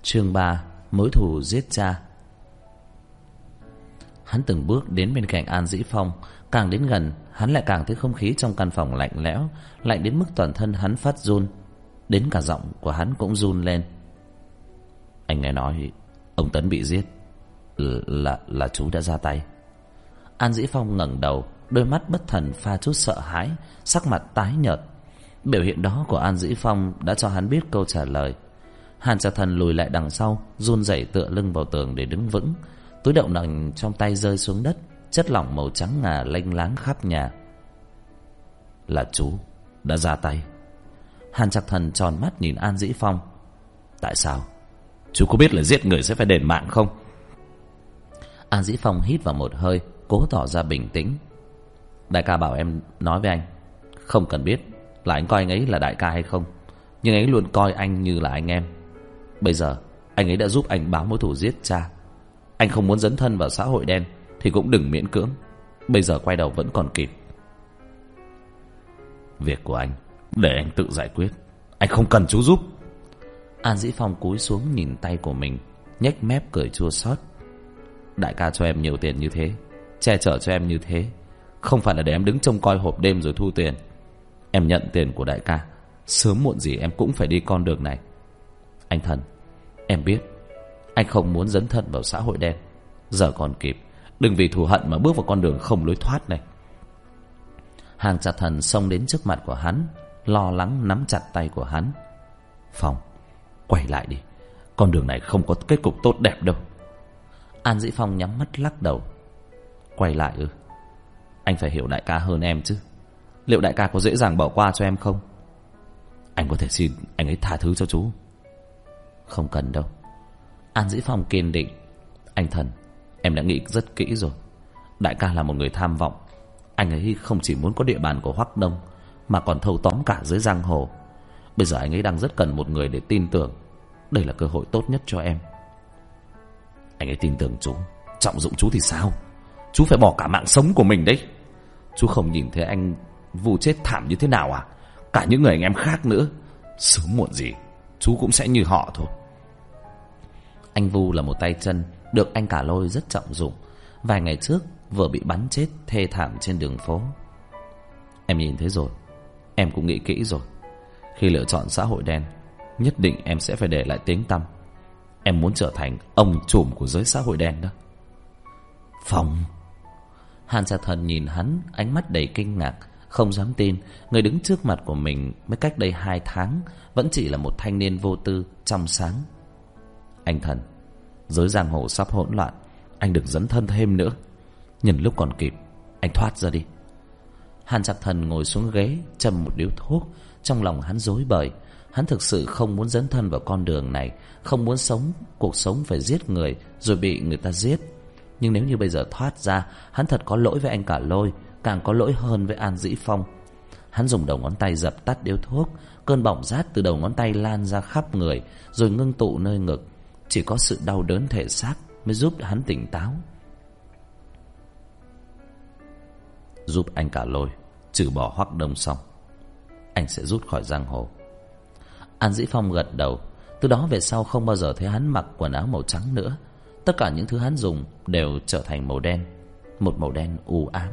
Chương 3: Mối thù giết cha. Hắn từng bước đến bên cạnh An Dĩ Phong. Càng đến gần, hắn lại càng thấy không khí trong căn phòng lạnh lẽo, lạnh đến mức toàn thân hắn phát run, đến cả giọng của hắn cũng run lên. Anh nghe nói ông Tấn bị giết, là chú đã ra tay. An Dĩ Phong ngẩng đầu, đôi mắt bất thần pha chút sợ hãi, sắc mặt tái nhợt. Biểu hiện đó của An Dĩ Phong đã cho hắn biết câu trả lời. Hàn Trạc Thần lùi lại đằng sau, run rẩy tựa lưng vào tường để đứng vững. Túi đậu nành trong tay rơi xuống đất, chất lỏng màu trắng ngà lênh láng khắp nhà. Là chú đã ra tay. Hàn Trạc Thần tròn mắt nhìn An Dĩ Phong. Tại sao? Chú có biết là giết người sẽ phải đền mạng không? An Dĩ Phong hít vào một hơi, cố tỏ ra bình tĩnh. Đại ca bảo em nói với anh, không cần biết là anh coi anh ấy là đại ca hay không, nhưng anh ấy luôn coi anh như là anh em. Bây giờ anh ấy đã giúp anh báo mối thù giết cha. Anh không muốn dấn thân vào xã hội đen thì cũng đừng miễn cưỡng. Bây giờ quay đầu vẫn còn kịp. Việc của anh để anh tự giải quyết, anh không cần chú giúp. An Dĩ Phong cúi xuống nhìn tay của mình, nhếch mép cười chua xót. Đại ca cho em nhiều tiền như thế, che chở cho em như thế, không phải là để em đứng trông coi hộp đêm rồi thu tiền. Em nhận tiền của đại ca, sớm muộn gì em cũng phải đi con đường này. Anh Thần, em biết anh không muốn dấn thân vào xã hội đen, giờ còn kịp. Đừng vì thù hận mà bước vào con đường không lối thoát này. Hàng Trạc Thần xông đến trước mặt của hắn, lo lắng nắm chặt tay của hắn. Phong, quay lại đi, con đường này không có kết cục tốt đẹp đâu. An Dĩ Phong nhắm mắt lắc đầu. Quay lại ư? Anh phải hiểu đại ca hơn em chứ. Liệu đại ca có dễ dàng bỏ qua cho em không? Anh có thể xin anh ấy tha thứ cho chú. Không cần đâu. An Dĩ Phong kiên định. Anh Thần, em đã nghĩ rất kỹ rồi. Đại ca là một người tham vọng. Anh ấy không chỉ muốn có địa bàn của Hoắc Đông, mà còn thâu tóm cả dưới giang hồ. Bây giờ anh ấy đang rất cần một người để tin tưởng. Đây là cơ hội tốt nhất cho em. Anh ấy tin tưởng chú, trọng dụng chú thì sao? Chú phải bỏ cả mạng sống của mình đấy. Chú không nhìn thấy anh Vu chết thảm như thế nào à? Cả những người anh em khác nữa. Sớm muộn gì chú cũng sẽ như họ thôi. Anh Vu là một tay chân được anh Cả Lôi rất trọng dụng. Vài ngày trước vừa bị bắn chết thê thảm trên đường phố. Em nhìn thấy rồi, em cũng nghĩ kỹ rồi. Khi lựa chọn xã hội đen, nhất định em sẽ phải để lại tiếng tăm. Em muốn trở thành ông trùm của giới xã hội đen đó. Phong. Hàn Trạc Thần nhìn hắn, ánh mắt đầy kinh ngạc, không dám tin người đứng trước mặt của mình mới cách đây 2 tháng vẫn chỉ là một thanh niên vô tư, trong sáng. Anh Thần, giới giang hồ sắp hỗn loạn, anh đừng dấn thân thêm nữa. Nhân lúc còn kịp, anh thoát ra đi. Hàn Trạc Thần ngồi xuống ghế, châm một điếu thuốc. Trong lòng hắn rối bời. Hắn thực sự không muốn dấn thân vào con đường này, không muốn sống cuộc sống phải giết người rồi bị người ta giết. Nhưng nếu như bây giờ thoát ra, hắn thật có lỗi với anh Cả Lôi, càng có lỗi hơn với An Dĩ Phong. Hắn dùng đầu ngón tay dập tắt điếu thuốc. Cơn bỏng rát từ đầu ngón tay lan ra khắp người, rồi ngưng tụ nơi ngực. Chỉ có sự đau đớn thể xác mới giúp hắn tỉnh táo. Giúp anh Cả Lôi trừ bỏ Hoắc Đông xong, anh sẽ rút khỏi giang hồ. An Dĩ Phong gật đầu. Từ đó về sau không bao giờ thấy hắn mặc quần áo màu trắng nữa. Tất cả những thứ hắn dùng đều trở thành màu đen, một màu đen u ám.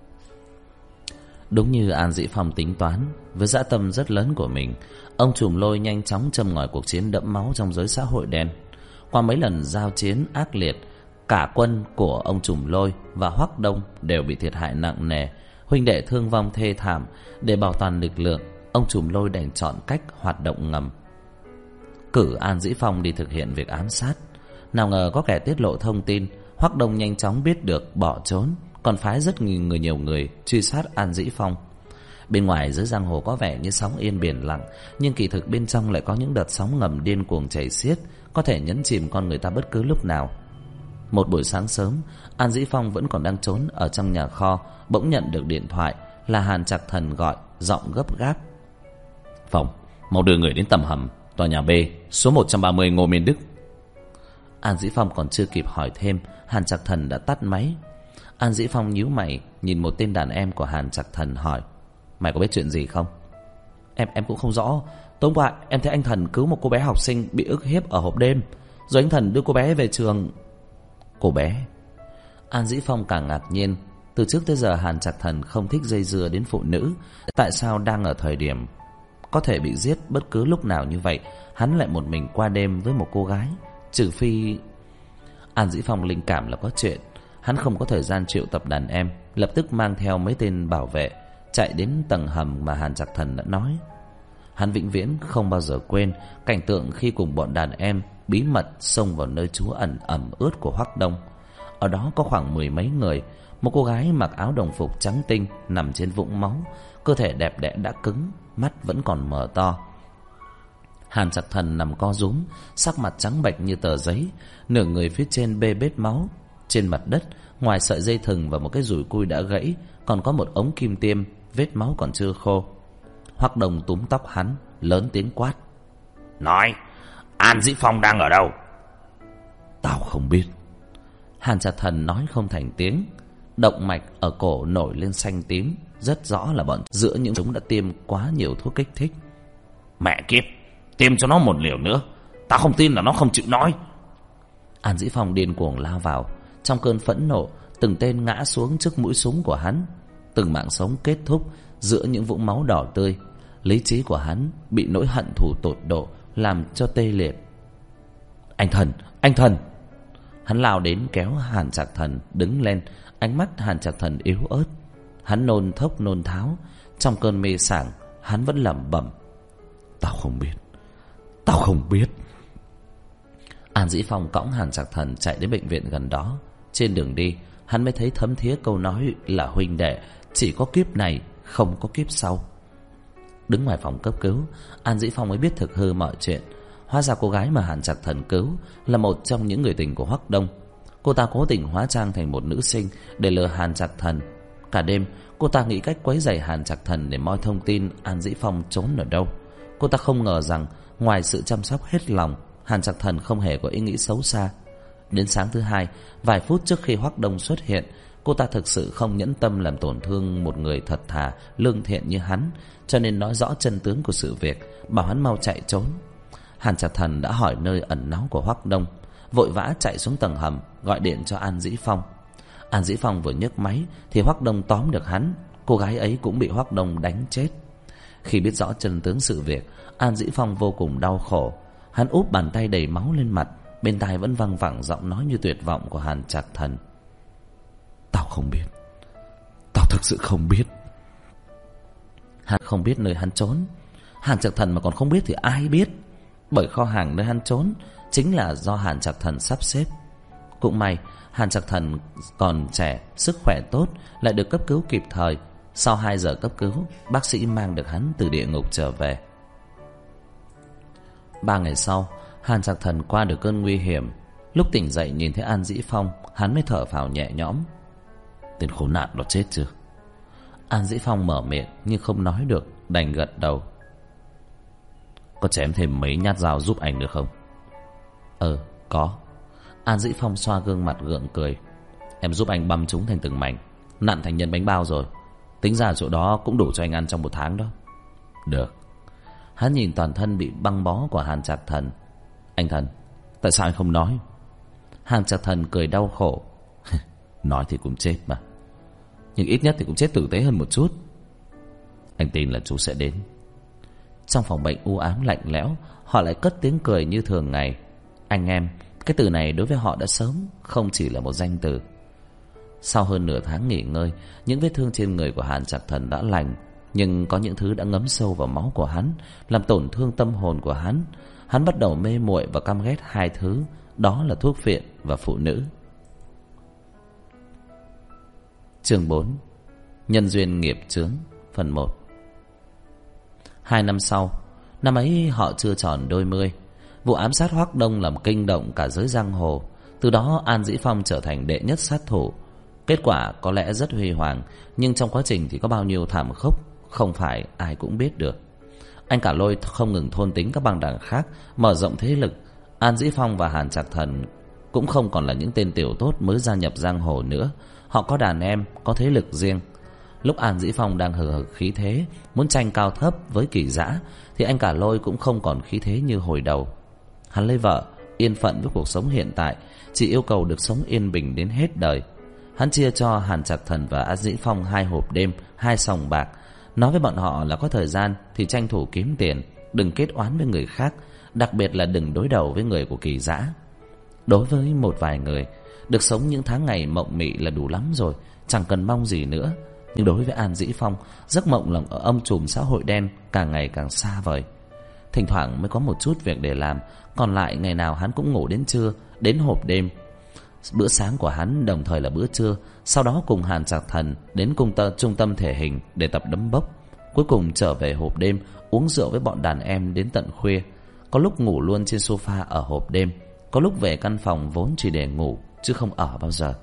Đúng như An Dĩ Phong tính toán, với dã tâm rất lớn của mình, ông Trùm Lôi nhanh chóng châm ngòi cuộc chiến đẫm máu trong giới xã hội đen. Qua mấy lần giao chiến ác liệt, cả quân của ông Trùm Lôi và Hoắc Đông đều bị thiệt hại nặng nề, huynh đệ thương vong thê thảm. Để bảo toàn lực lượng, ông Trùm Lôi đành chọn cách hoạt động ngầm, cử An Dĩ Phong đi thực hiện việc ám sát. Nào ngờ có kẻ tiết lộ thông tin, Hoắc Đông nhanh chóng biết được bỏ trốn, còn phái rất nhiều người truy sát An Dĩ Phong. Bên ngoài giới giang hồ có vẻ như sóng yên biển lặng, nhưng kỳ thực bên trong lại có những đợt sóng ngầm điên cuồng chảy xiết, có thể nhấn chìm con người ta bất cứ lúc nào. Một buổi sáng sớm, An Dĩ Phong vẫn còn đang trốn ở trong nhà kho, bỗng nhận được điện thoại, là Hàn Trạc Thần gọi, giọng gấp gáp. Phong, mau đưa người đến tầm hầm tòa nhà B, số 130 Ngô Miên Đức. An Dĩ Phong còn chưa kịp hỏi thêm, Hàn Trạc Thần đã tắt máy. An Dĩ Phong nhíu mày nhìn một tên đàn em của Hàn Trạc Thần hỏi: Mày có biết chuyện gì không? Em cũng không rõ. Tối qua em thấy anh Thần cứu một cô bé học sinh bị ức hiếp ở hộp đêm. rồi anh Thần đưa cô bé về trường. Cô bé? An Dĩ Phong càng ngạc nhiên. Từ trước tới giờ Hàn Trạc Thần không thích dây dưa đến phụ nữ. Tại sao đang ở thời điểm có thể bị giết bất cứ lúc nào như vậy, hắn lại một mình qua đêm với một cô gái? Trừ phi... An Dĩ Phong linh cảm là có chuyện. Hắn không có thời gian triệu tập đàn em, lập tức mang theo mấy tên bảo vệ chạy đến tầng hầm mà Hàn Trạc Thần đã nói. Hắn vĩnh viễn không bao giờ quên cảnh tượng khi cùng bọn đàn em bí mật xông vào nơi trú ẩn ẩm ướt của Hoắc Đông. Ở đó có khoảng 10 mấy người. Một cô gái mặc áo đồng phục trắng tinh nằm trên vũng máu, cơ thể đẹp đẽ đã cứng, mắt vẫn còn mở to. Hàn Trạc Thần nằm co rúm, sắc mặt trắng bệch như tờ giấy, nửa người phía trên bê bết máu. Trên mặt đất, ngoài sợi dây thừng và một cái dùi cui đã gãy, còn có một ống kim tiêm, vết máu còn chưa khô. Hoắc Đông túm tóc hắn, lớn tiếng quát: nói, An Dĩ Phong đang ở đâu? Tao không biết. Hàn Trạc Thần nói không thành tiếng. Động mạch ở cổ nổi lên xanh tím, rất rõ là bọn giữa những chúng đã tiêm quá nhiều thuốc kích thích. Mẹ kiếp, tiêm cho nó một liều nữa, tao không tin là nó không chịu nói. An Dĩ Phong điên cuồng lao vào. Trong cơn phẫn nộ, từng tên ngã xuống trước mũi súng của hắn. Từng mạng sống kết thúc giữa những vũng máu đỏ tươi. Lý trí của hắn bị nỗi hận thù tột độ làm cho tê liệt. Anh Thần, anh Thần! Hắn lao đến kéo Hàn Trạc Thần đứng lên. Ánh mắt Hàn Trạc Thần yếu ớt. Hắn nôn thốc nôn tháo. Trong cơn mê sảng, hắn vẫn lẩm bẩm: tao không biết, tao không biết. An Dĩ Phong cõng Hàn Trạc Thần chạy đến bệnh viện gần đó. Trên đường đi, hắn mới thấy thấm thía câu nói là huynh đệ chỉ có kiếp này, không có kiếp sau. Đứng ngoài phòng cấp cứu, An Dĩ Phong mới biết thực hư mọi chuyện. Hóa ra cô gái mà Hàn Trạc Thần cứu là một trong những người tình của Hoắc Đông. Cô ta cố tình hóa trang thành một nữ sinh để lừa Hàn Trạc Thần. Cả đêm, cô ta nghĩ cách quấy rầy Hàn Trạc Thần để moi thông tin An Dĩ Phong trốn ở đâu. Cô ta không ngờ rằng ngoài sự chăm sóc hết lòng, Hàn Trạc Thần không hề có ý nghĩ xấu xa. Đến sáng thứ hai, vài phút trước khi Hoắc Đông xuất hiện, cô ta thực sự không nhẫn tâm làm tổn thương một người thật thà, lương thiện như hắn, cho nên nói rõ chân tướng của sự việc, bảo hắn mau chạy trốn. Hàn Trạc Thần đã hỏi nơi ẩn náu của Hoắc Đông, vội vã chạy xuống tầng hầm, gọi điện cho An Dĩ Phong. An Dĩ Phong vừa nhấc máy thì Hoắc Đông tóm được hắn. Cô gái ấy cũng bị Hoắc Đông đánh chết. Khi biết rõ chân tướng sự việc, An Dĩ Phong vô cùng đau khổ. Hắn úp bàn tay đầy máu lên mặt, bên tai vẫn văng vẳng giọng nói như tuyệt vọng của Hàn Trạc Thần: tao không biết, tao thực sự không biết. Hắn không biết nơi hắn trốn. Hàn Trạc Thần mà còn không biết thì ai biết? Bởi kho hàng nơi hắn trốn chính là do Hàn Trạc Thần sắp xếp. Cũng may Hàn Trạc Thần còn trẻ, sức khỏe tốt, lại được cấp cứu kịp thời. Sau 2 giờ cấp cứu, bác sĩ mang được hắn từ địa ngục trở về. 3 ngày sau, Hàn Trạc Thần qua được cơn nguy hiểm. Lúc tỉnh dậy nhìn thấy An Dĩ Phong, hắn mới thở phào nhẹ nhõm. Tên khốn nạn đó chết chưa? An Dĩ Phong mở miệng nhưng không nói được, đành gật đầu. Có chém thêm mấy nhát dao giúp anh được không? Có. An Dĩ Phong xoa gương mặt gượng cười. Em giúp anh băm chúng thành từng mảnh, nặn thành nhân bánh bao rồi. Tính ra chỗ đó cũng đủ cho anh ăn trong 1 tháng đó. Được. Hắn nhìn toàn thân bị băng bó của Hàn Trạc Thần. Anh Thần, tại sao anh không nói? Hàn Trạc Thần cười đau khổ. Nói thì cũng chết mà, nhưng ít nhất thì cũng chết tử tế hơn một chút. Anh tin là chú sẽ đến. Trong phòng bệnh u ám lạnh lẽo, họ lại cất tiếng cười như thường ngày. Anh em, cái từ này đối với họ đã sớm không chỉ là một danh từ. Sau hơn nửa tháng nghỉ ngơi, những vết thương trên người của Hàn Trạc Thần đã lành, nhưng có những thứ đã ngấm sâu vào máu của hắn, làm tổn thương tâm hồn của hắn. Hắn bắt đầu mê muội và căm ghét 2 thứ, đó là thuốc phiện và phụ nữ. Chương 4: Nhân duyên nghiệp chướng, phần 1. 2 năm sau, năm ấy họ chưa tròn đôi mươi. Vụ ám sát Hoắc Đông làm kinh động cả giới giang hồ. Từ đó An Dĩ Phong trở thành đệ nhất sát thủ. Kết quả có lẽ rất huy hoàng, nhưng trong quá trình thì có bao nhiêu thảm khốc không phải ai cũng biết được. Anh Cả Lôi không ngừng thôn tính các băng đảng khác, mở rộng thế lực. An Dĩ Phong và Hàn Trạc Thần cũng không còn là những tên tiểu tốt mới gia nhập giang hồ nữa. Họ có đàn em, có thế lực riêng. Lúc An Dĩ Phong đang hừng hực khí thế, muốn tranh cao thấp với Kỳ Dã, thì anh Cả Lôi cũng không còn khí thế như hồi đầu. Hắn lấy vợ, yên phận với cuộc sống hiện tại, chỉ yêu cầu được sống yên bình đến hết đời. Hắn chia cho Hàn Trạc Thần và A Dĩ Phong 2 hộp đêm, 2 sòng bạc, nói với bọn họ là có thời gian thì tranh thủ kiếm tiền, đừng kết oán với người khác, đặc biệt là đừng đối đầu với người của Kỳ Dã. Đối với một vài người, được sống những tháng ngày mộng mị là đủ lắm rồi, chẳng cần mong gì nữa. Nhưng đối với An Dĩ Phong, giấc mộng lòng ở ông trùm xã hội đen càng ngày càng xa vời. Thỉnh thoảng mới có một chút việc để làm, còn lại ngày nào hắn cũng ngủ đến trưa, đến hộp đêm. Bữa sáng của hắn đồng thời là bữa trưa, sau đó cùng Hàn Trạc Thần đến trung tâm thể hình để tập đấm bốc. Cuối cùng trở về hộp đêm, uống rượu với bọn đàn em đến tận khuya. Có lúc ngủ luôn trên sofa ở hộp đêm, có lúc về căn phòng vốn chỉ để ngủ chứ không ở bao giờ.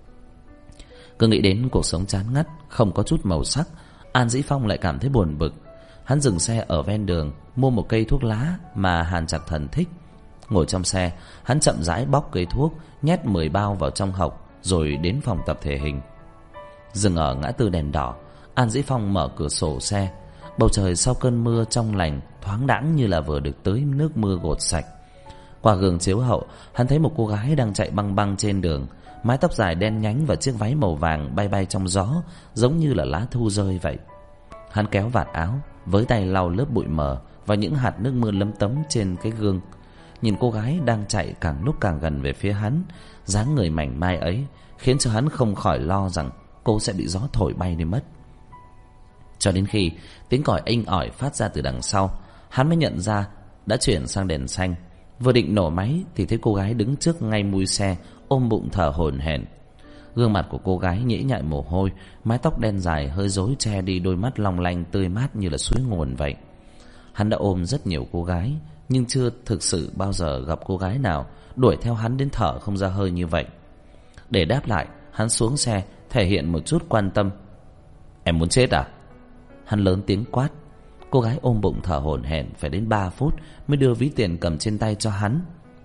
Cứ nghĩ đến cuộc sống chán ngắt, không có chút màu sắc, An Dĩ Phong lại cảm thấy buồn bực. Hắn dừng xe ở ven đường, mua một cây thuốc lá mà Hàn Trạc Thần thích. Ngồi trong xe, hắn chậm rãi bóc cây thuốc, nhét 10 bao vào trong hộc, rồi đến phòng tập thể hình. Dừng ở ngã tư đèn đỏ, An Dĩ Phong mở cửa sổ xe. Bầu trời sau cơn mưa trong lành, thoáng đãng như là vừa được tưới nước mưa gột sạch. Qua gương chiếu hậu, hắn thấy một cô gái đang chạy băng băng trên đường, mái tóc dài đen nhánh và chiếc váy màu vàng bay bay trong gió, giống như là lá thu rơi vậy. Hắn kéo vạt áo, với tay lau lớp bụi mờ và những hạt nước mưa lấm tấm trên cái gương. Nhìn cô gái đang chạy càng lúc càng gần về phía hắn, dáng người mảnh mai ấy khiến cho hắn không khỏi lo rằng cô sẽ bị gió thổi bay đi mất. Cho đến khi tiếng còi inh ỏi phát ra từ đằng sau, hắn mới nhận ra đã chuyển sang đèn xanh. Vừa định nổ máy thì thấy cô gái đứng trước ngay mui xe, ôm bụng thở hổn hển. Gương mặt của cô gái nhễ nhại mồ hôi, mái tóc đen dài hơi rối che đi đôi mắt long lanh tươi mát như là suối nguồn vậy. Hắn đã ôm rất nhiều cô gái, nhưng chưa thực sự bao giờ gặp cô gái nào đuổi theo hắn đến thở không ra hơi như vậy. Để đáp lại, hắn xuống xe, thể hiện một chút quan tâm. Em muốn chết à? Hắn lớn tiếng quát. Cô gái ôm bụng thở hổn hển phải đến 3 phút mới đưa ví tiền cầm trên tay cho hắn.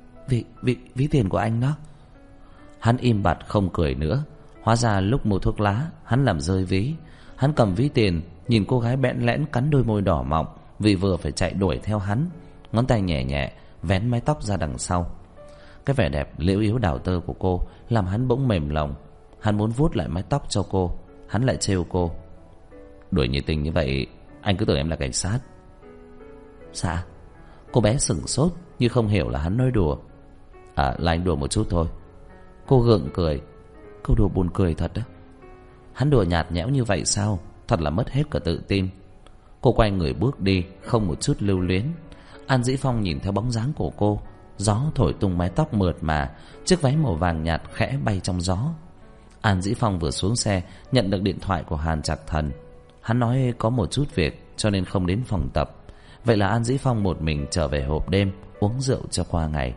Ví tiền của anh đó. Hắn im bặt không cười nữa. Hóa ra lúc mua thuốc lá hắn làm rơi ví. Hắn cầm ví tiền, nhìn cô gái bẽn lẽn cắn đôi môi đỏ mọng vì vừa phải chạy đuổi theo hắn. Ngón tay nhẹ nhẹ vén mái tóc ra đằng sau. Cái vẻ đẹp liễu yếu đào tơ của cô làm hắn bỗng mềm lòng. Hắn muốn vuốt lại mái tóc cho cô. Hắn lại trêu cô. Đuổi nhiệt tình như vậy, anh cứ tưởng em là cảnh sát. Dạ. Cô bé sửng sốt như không hiểu là hắn nói đùa. À, là anh đùa một chút thôi. Cô gượng cười. Câu đùa buồn cười thật đó. Hắn đùa nhạt nhẽo như vậy sao? Thật là mất hết cả tự tin. Cô quay người bước đi, không một chút lưu luyến. An Dĩ Phong nhìn theo bóng dáng của cô. Gió thổi tung mái tóc mượt mà, chiếc váy màu vàng nhạt khẽ bay trong gió. An Dĩ Phong vừa xuống xe nhận được điện thoại của Hàn Trạc Thần. Hắn nói có một chút việc cho nên không đến phòng tập. Vậy là An Dĩ Phong một mình trở về hộp đêm, uống rượu cho qua ngày.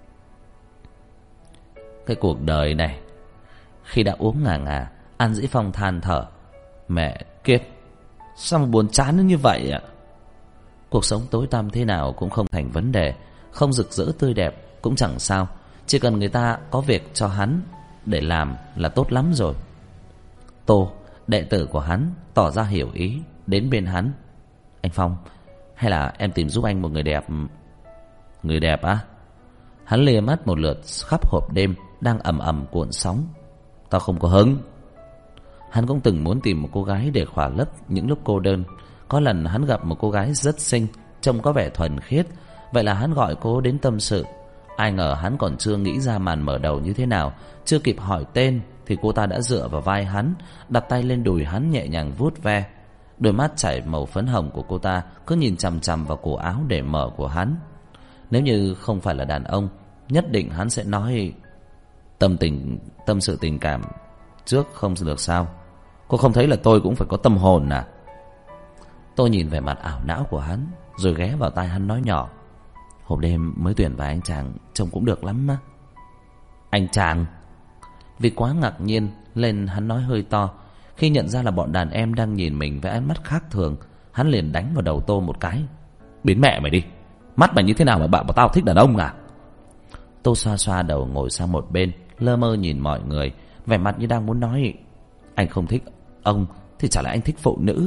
Cái cuộc đời này. Khi đã uống ngà ngà, An Dĩ Phong than thở. Mẹ kiếp, sao mà buồn chán đến như vậy ạ? Cuộc sống tối tăm thế nào cũng không thành vấn đề, không rực rỡ tươi đẹp cũng chẳng sao. Chỉ cần người ta có việc cho hắn để làm là tốt lắm rồi. Tô, đệ tử của hắn, tỏ ra hiểu ý, đến bên hắn. Anh Phong, hay là em tìm giúp anh một người đẹp. Người đẹp á? Hắn lìa mắt một lượt khắp hộp đêm đang ầm ầm cuộn sóng. Tao không có hứng. Hắn cũng từng muốn tìm một cô gái để khỏa lấp những lúc cô đơn. Có lần hắn gặp một cô gái rất xinh, trông có vẻ thuần khiết. Vậy là hắn gọi cô đến tâm sự. Ai ngờ hắn còn chưa nghĩ ra màn mở đầu như thế nào, chưa kịp hỏi tên thì cô ta đã dựa vào vai hắn, đặt tay lên đùi hắn nhẹ nhàng vuốt ve. Đôi mắt chảy màu phấn hồng của cô ta cứ nhìn chằm chằm vào cổ áo để mở của hắn. Nếu như không phải là đàn ông, nhất định hắn sẽ nói tâm sự tình cảm trước không được sao? Cô không thấy là tôi cũng phải có tâm hồn à? Tôi nhìn về mặt ảo não của hắn, rồi ghé vào tai hắn nói nhỏ. Hộp đêm mới tuyển vài anh chàng trông cũng được lắm á. Anh chàng? Vì quá ngạc nhiên lên hắn nói hơi to. Khi nhận ra là bọn đàn em đang nhìn mình với ánh mắt khác thường, hắn liền đánh vào đầu Tô một cái. Biến mẹ mày đi, mắt mày như thế nào mà bảo tao thích đàn ông à? Tô xoa xoa đầu ngồi sang một bên, lơ mơ nhìn mọi người, vẻ mặt như đang muốn nói. Anh không thích ông thì chả lẽ anh thích phụ nữ?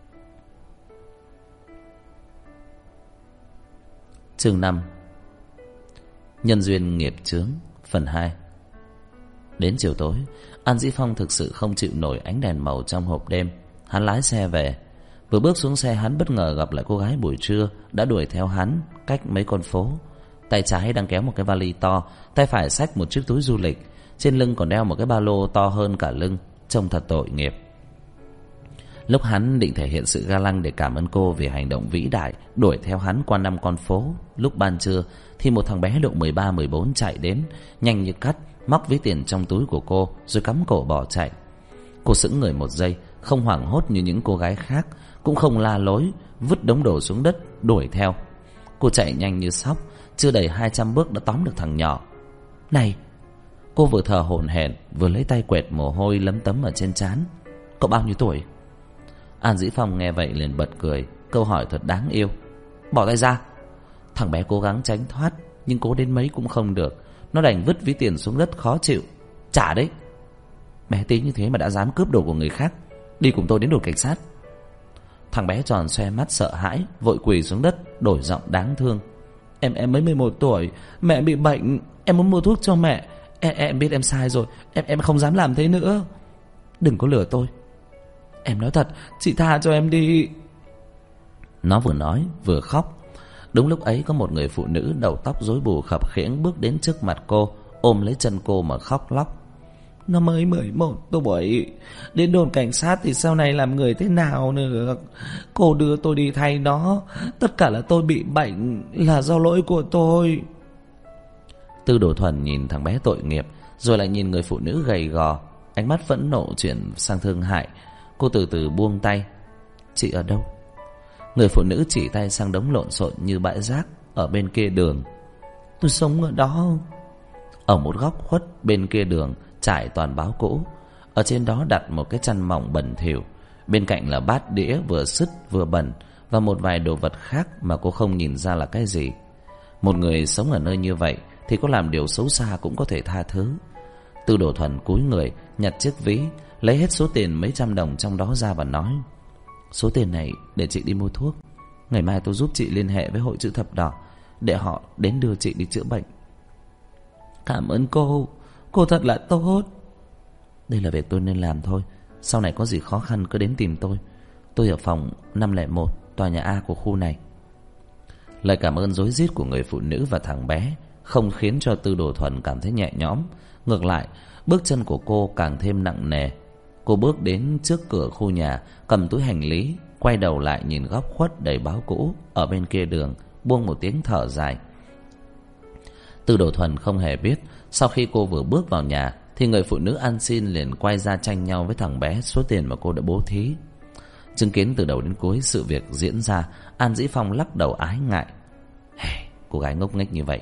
Chương 5. Nhân duyên nghiệp chướng phần 2. Đến chiều tối, An Dĩ Phong thực sự không chịu nổi ánh đèn màu trong hộp đêm. Hắn lái xe về. Vừa bước xuống xe, hắn bất ngờ gặp lại cô gái buổi trưa đã đuổi theo hắn cách mấy con phố. Tay trái đang kéo một cái vali to, tay phải xách một chiếc túi du lịch, trên lưng còn đeo một cái ba lô to hơn cả lưng, trông thật tội nghiệp. Lúc hắn định thể hiện sự ga lăng để cảm ơn cô vì hành động vĩ đại đuổi theo hắn qua 5 con phố lúc ban trưa, thì một thằng bé độ 13-14 chạy đến, nhanh như cắt, móc ví tiền trong túi của cô rồi cắm cổ bỏ chạy. Cô sững người một giây, không hoảng hốt như những cô gái khác, cũng không la lối, vứt đống đồ xuống đất đuổi theo. Cô chạy nhanh như sóc, chưa đầy 200 bước đã tóm được thằng nhỏ. Này! Cô vừa thở hổn hển vừa lấy tay quẹt mồ hôi lấm tấm ở trên trán. Cậu bao nhiêu tuổi? An Dĩ Phong nghe vậy liền bật cười, câu hỏi thật đáng yêu. Bỏ tay ra! Thằng bé cố gắng tránh thoát, nhưng cố đến mấy cũng không được. Nó đành vứt ví tiền xuống đất khó chịu. Trả đấy! Bé tí như thế mà đã dám cướp đồ của người khác, đi cùng tôi đến đồn cảnh sát. Thằng bé tròn xoe mắt sợ hãi, vội quỳ xuống đất, đổi giọng đáng thương. Em mới 11 tuổi, mẹ bị bệnh, em muốn mua thuốc cho mẹ. Em biết em sai rồi, em không dám làm thế nữa. Đừng có lừa tôi. Em nói thật, chị tha cho em đi. Nó vừa nói vừa khóc. Đúng lúc ấy có một người phụ nữ đầu tóc rối bù khập khiễng bước đến trước mặt cô, ôm lấy chân cô mà khóc lóc. Nó mới 11 tuổi, đến đồn cảnh sát thì sau này làm người thế nào nữa. Cô đưa tôi đi thay nó, tất cả là tôi bị bệnh, là do lỗi của tôi. Tư Đồ Thuần nhìn thằng bé tội nghiệp, rồi lại nhìn người phụ nữ gầy gò, ánh mắt phẫn nộ chuyển sang thương hại. Cô từ từ buông tay. Chị ở đâu? Người phụ nữ chỉ tay sang đống lộn xộn như bãi rác ở bên kia đường. Tôi sống ở đó. Ở một góc khuất bên kia đường trải toàn báo cũ, ở trên đó đặt một cái chăn mỏng bẩn thỉu, bên cạnh là bát đĩa vừa sứt vừa bẩn, và một vài đồ vật khác mà cô không nhìn ra là cái gì. Một người sống ở nơi như vậy thì có làm điều xấu xa cũng có thể tha thứ. Tư Đồ Thuần cúi người nhặt chiếc ví, lấy hết số tiền mấy trăm đồng trong đó ra và nói: Số tiền này để chị đi mua thuốc, ngày mai tôi giúp chị liên hệ với Hội Chữ Thập Đỏ để họ đến đưa chị đi chữa bệnh. Cảm ơn cô thật là tốt. Đây là việc tôi nên làm thôi, sau này có gì khó khăn cứ đến tìm tôi. Tôi ở phòng 501 tòa nhà A của khu này. Lời cảm ơn rối rít của người phụ nữ và thằng bé không khiến cho Tư Đồ Thuần cảm thấy nhẹ nhõm. Ngược lại, bước chân của cô càng thêm nặng nề. Cô bước đến trước cửa khu nhà, cầm túi hành lý, quay đầu lại nhìn góc khuất đầy báo cũ ở bên kia đường, buông một tiếng thở dài. Tư Đồ Thuần không hề biết, sau khi cô vừa bước vào nhà thì người phụ nữ ăn xin liền quay ra tranh nhau với thằng bé số tiền mà cô đã bố thí. Chứng kiến từ đầu đến cuối sự việc diễn ra, An Dĩ Phong lắc đầu ái ngại. Cô gái ngốc nghếch như vậy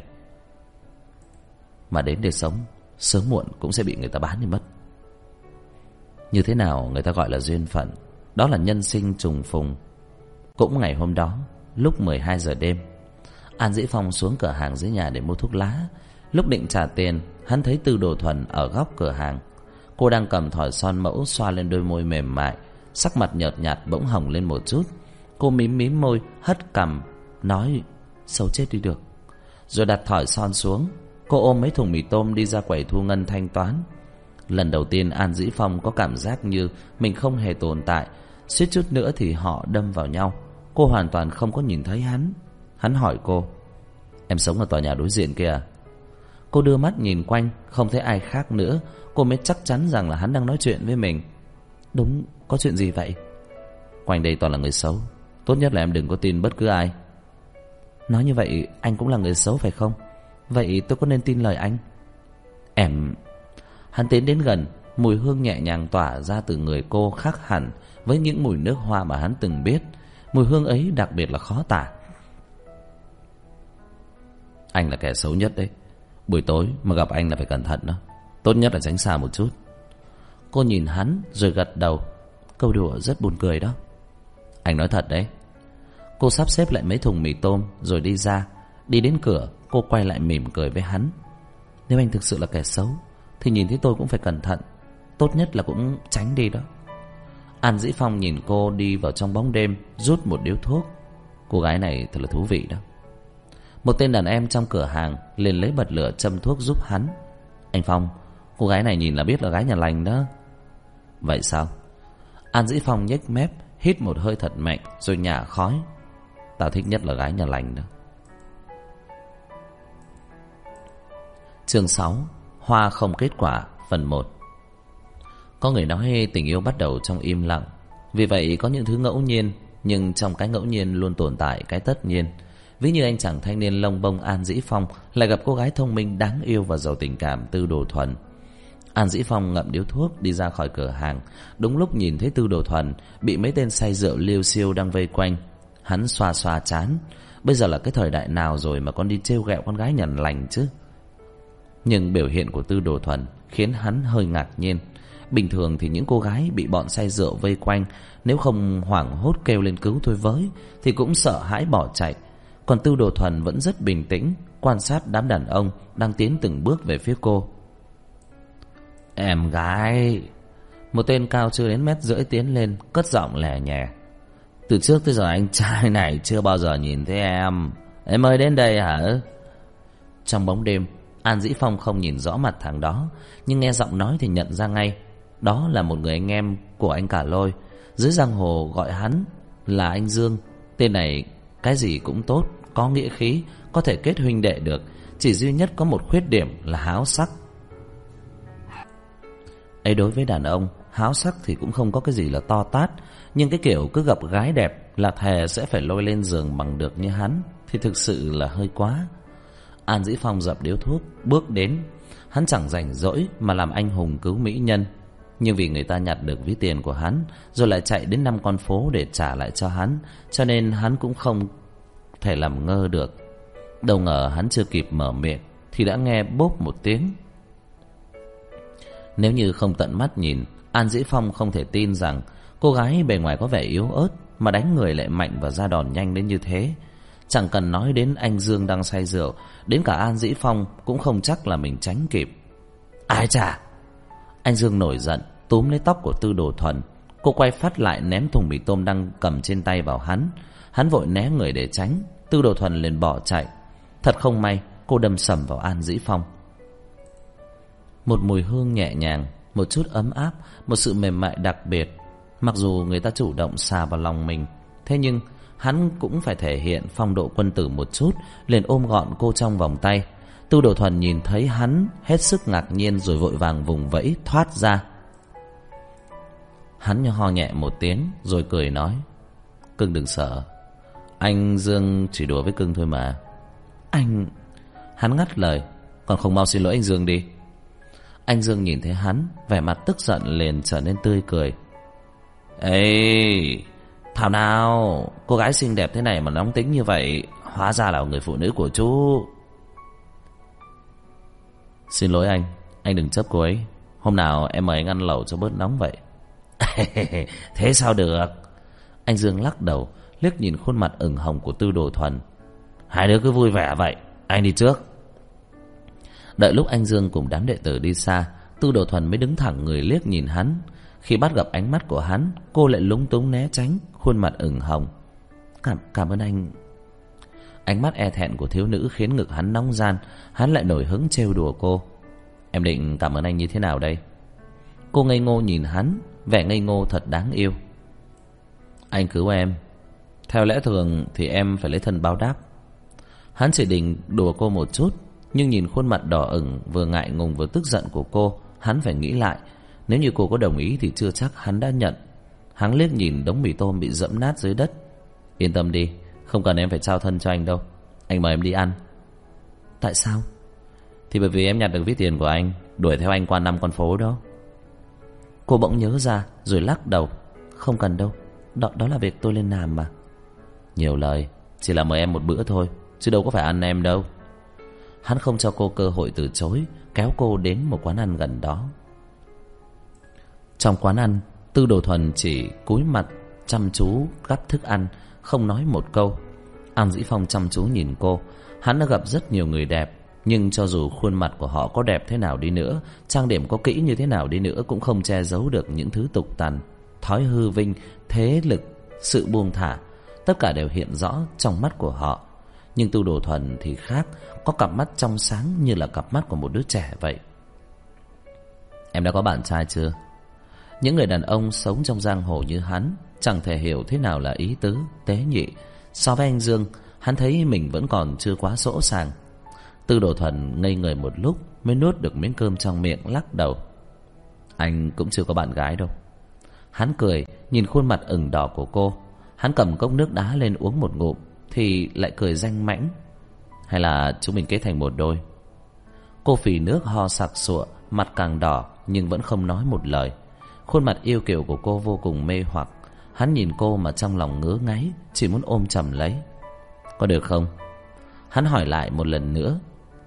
mà đến để sống, sớm muộn cũng sẽ bị người ta bán đi mất. Như thế nào người ta gọi là duyên phận, đó là nhân sinh trùng phùng. Cũng ngày hôm đó, lúc 12 giờ đêm, An Dĩ Phong xuống cửa hàng dưới nhà để mua thuốc lá. Lúc định trả tiền, hắn thấy Tư Đồ Thuần ở góc cửa hàng. Cô đang cầm thỏi son mẫu xoa lên đôi môi mềm mại, sắc mặt nhợt nhạt bỗng hồng lên một chút. Cô mím môi, hất cằm, nói: Xấu chết đi được. Rồi đặt thỏi son xuống. Cô ôm mấy thùng mì tôm đi ra quầy thu ngân thanh toán. Lần đầu tiên An Dĩ Phong có cảm giác như mình không hề tồn tại. Suýt chút nữa thì họ đâm vào nhau. Cô hoàn toàn không có nhìn thấy hắn. Hắn hỏi cô: Em sống ở tòa nhà đối diện kia à? Cô đưa mắt nhìn quanh, không thấy ai khác nữa. Cô mới chắc chắn rằng là hắn đang nói chuyện với mình. Đúng, có chuyện gì vậy? Quanh đây toàn là người xấu, tốt nhất là em đừng có tin bất cứ ai. Nói như vậy anh cũng là người xấu phải không? Vậy tôi có nên tin lời anh? Em... Hắn tiến đến gần, mùi hương nhẹ nhàng tỏa ra từ người cô khác hẳn với những mùi nước hoa mà hắn từng biết. Mùi hương ấy đặc biệt là khó tả. Anh là kẻ xấu nhất đấy. Buổi tối mà gặp anh là phải cẩn thận đó. Tốt nhất là tránh xa một chút. Cô nhìn hắn rồi gật đầu. Câu đùa rất buồn cười đó. Anh nói thật đấy. Cô sắp xếp lại mấy thùng mì tôm rồi đi ra. Đi đến cửa, cô quay lại mỉm cười với hắn. Nếu anh thực sự là kẻ xấu thì nhìn thấy tôi cũng phải cẩn thận. Tốt nhất là cũng tránh đi đó. An Dĩ Phong nhìn cô đi vào trong bóng đêm, rút một điếu thuốc. Cô gái này thật là thú vị đó. Một tên đàn em trong cửa hàng liền lấy bật lửa châm thuốc giúp hắn. Anh Phong, cô gái này nhìn là biết là gái nhà lành đó. Vậy sao? An Dĩ Phong nhếch mép, hít một hơi thật mạnh rồi nhả khói. Tao thích nhất là gái nhà lành đó. Chương 6. Hoa không kết quả, phần 1. Có người nói tình yêu bắt đầu trong im lặng. Vì vậy có những thứ ngẫu nhiên, nhưng trong cái ngẫu nhiên luôn tồn tại cái tất nhiên. Ví như anh chàng thanh niên lông bông An Dĩ Phong lại gặp cô gái thông minh đáng yêu và giàu tình cảm Tư Đồ Thuần. An Dĩ Phong ngậm điếu thuốc đi ra khỏi cửa hàng, đúng lúc nhìn thấy Tư Đồ Thuần bị mấy tên say rượu liêu xiêu đang vây quanh. Hắn xoa xoa trán. Bây giờ là cái thời đại nào rồi mà con đi trêu ghẹo con gái nhà lành chứ? Nhưng biểu hiện của Tư Đồ Thuần khiến hắn hơi ngạc nhiên. Bình thường thì những cô gái bị bọn say rượu vây quanh, nếu không hoảng hốt kêu lên cứu tôi với thì cũng sợ hãi bỏ chạy. Còn Tư Đồ Thuần vẫn rất bình tĩnh, quan sát đám đàn ông đang tiến từng bước về phía cô. Em gái. Một tên cao chưa đến 1,5 mét tiến lên, cất giọng lè nhè. Từ trước tới giờ anh trai này chưa bao giờ nhìn thấy em. Em mới đến đây hả? Trong bóng đêm, An Dĩ Phong không nhìn rõ mặt thằng đó, nhưng nghe giọng nói thì nhận ra ngay. Đó là một người anh em của anh Cả Lôi. Dưới giang hồ gọi hắn là anh Dương. Tên này cái gì cũng tốt, có nghĩa khí, có thể kết huynh đệ được. Chỉ duy nhất có một khuyết điểm là háo sắc. Ấy, đối với đàn ông, háo sắc thì cũng không có cái gì là to tát. Nhưng cái kiểu cứ gặp gái đẹp là thề sẽ phải lôi lên giường bằng được như hắn thì thực sự là hơi quá. An Dĩ Phong dập điếu thuốc, bước đến. Hắn chẳng rảnh rỗi mà làm anh hùng cứu mỹ nhân. Nhưng vì người ta nhặt được ví tiền của hắn, rồi lại chạy đến 5 con phố để trả lại cho hắn, cho nên hắn cũng không thể làm ngơ được. Đâu ngờ hắn chưa kịp mở miệng thì đã nghe bốp một tiếng. Nếu như không tận mắt nhìn, An Dĩ Phong không thể tin rằng cô gái bề ngoài có vẻ yếu ớt mà đánh người lại mạnh và ra đòn nhanh đến như thế. Chẳng cần nói đến anh Dương đang say rượu, đến cả An Dĩ Phong cũng không chắc là mình tránh kịp. Ai chà! Anh Dương nổi giận, túm lấy tóc của Tư Đồ Thuần. Cô quay phát lại ném thùng mì tôm đang cầm trên tay vào hắn. Hắn vội né người để tránh. Tư Đồ Thuần liền bỏ chạy. Thật không may, cô đâm sầm vào An Dĩ Phong. Một mùi hương nhẹ nhàng, một chút ấm áp, một sự mềm mại đặc biệt. Mặc dù người ta chủ động xà vào lòng mình, thế nhưng hắn cũng phải thể hiện phong độ quân tử một chút, liền ôm gọn cô trong vòng tay. Tư Đồ Thuần nhìn thấy hắn hết sức ngạc nhiên rồi vội vàng vùng vẫy thoát ra. Hắn ho nhẹ một tiếng rồi cười nói: Cưng đừng sợ, anh Dương chỉ đùa với cưng thôi mà. Anh... Hắn ngắt lời: Còn không mau xin lỗi anh Dương đi. Anh Dương nhìn thấy hắn, vẻ mặt tức giận liền trở nên tươi cười. Ê, thảo nào, cô gái xinh đẹp thế này mà nóng tính như vậy, hóa ra là người phụ nữ của chú. Xin lỗi anh đừng chấp cô ấy. Hôm nào em mời anh ăn lẩu cho bớt nóng vậy. Thế sao được? Anh Dương lắc đầu, liếc nhìn khuôn mặt ửng hồng của Tư Đồ Thuần. Hai đứa cứ vui vẻ vậy, anh đi trước. Đợi lúc anh Dương cùng đám đệ tử đi xa, Tư Đồ Thuần mới đứng thẳng người liếc nhìn hắn. Khi bắt gặp ánh mắt của hắn, cô lại lúng túng né tránh, khuôn mặt ửng hồng. Cảm ơn anh. Ánh mắt e thẹn của thiếu nữ khiến ngực hắn nóng ran. Hắn lại nổi hứng trêu đùa cô. Em định cảm ơn anh như thế nào đây? Cô ngây ngô nhìn hắn, vẻ ngây ngô thật đáng yêu. Anh cứu em, theo lẽ thường thì em phải lấy thân báo đáp. Hắn chỉ định đùa cô một chút, nhưng nhìn khuôn mặt đỏ ửng vừa ngại ngùng vừa tức giận của cô, hắn phải nghĩ lại. Nếu như cô có đồng ý thì chưa chắc hắn đã nhận. Hắn liếc nhìn đống mì tôm bị dẫm nát dưới đất. Yên tâm đi, không cần em phải trao thân cho anh đâu. Anh mời em đi ăn. Tại sao? Thì bởi vì em nhặt được ví tiền của anh, đuổi theo anh qua 5 con phố đó. Cô bỗng nhớ ra rồi lắc đầu. Không cần đâu, đó là việc tôi lên làm mà. Nhiều lời, chỉ là mời em một bữa thôi, chứ đâu có phải ăn em đâu. Hắn không cho cô cơ hội từ chối, kéo cô đến một quán ăn gần đó. Trong quán ăn, Tư Đồ Thuần chỉ cúi mặt chăm chú gắp thức ăn, không nói một câu. An Dĩ Phong chăm chú nhìn cô. Hắn đã gặp rất nhiều người đẹp, nhưng cho dù khuôn mặt của họ có đẹp thế nào đi nữa, trang điểm có kỹ như thế nào đi nữa, cũng không che giấu được những thứ tục tằn, thói hư vinh, thế lực, sự buông thả. Tất cả đều hiện rõ trong mắt của họ. Nhưng Tư Đồ Thuần thì khác, có cặp mắt trong sáng như là cặp mắt của một đứa trẻ vậy. Em đã có bạn trai chưa? Những người đàn ông sống trong giang hồ như hắn chẳng thể hiểu thế nào là ý tứ, tế nhị. So với anh Dương, hắn thấy mình vẫn còn chưa quá sỗ sàng. Tư Đồ Thuần ngây người một lúc mới nuốt được miếng cơm trong miệng, lắc đầu. Anh cũng chưa có bạn gái đâu. Hắn cười, nhìn khuôn mặt ửng đỏ của cô. Hắn cầm cốc nước đá lên uống một ngụm thì lại cười danh mãnh. Hay là chúng mình kết thành một đôi? Cô phì nước ho sặc sụa, mặt càng đỏ nhưng vẫn không nói một lời. Khuôn mặt yêu kiều của cô vô cùng mê hoặc. Hắn nhìn cô mà trong lòng ngứa ngáy, chỉ muốn ôm chầm lấy. Có được không? Hắn hỏi lại một lần nữa.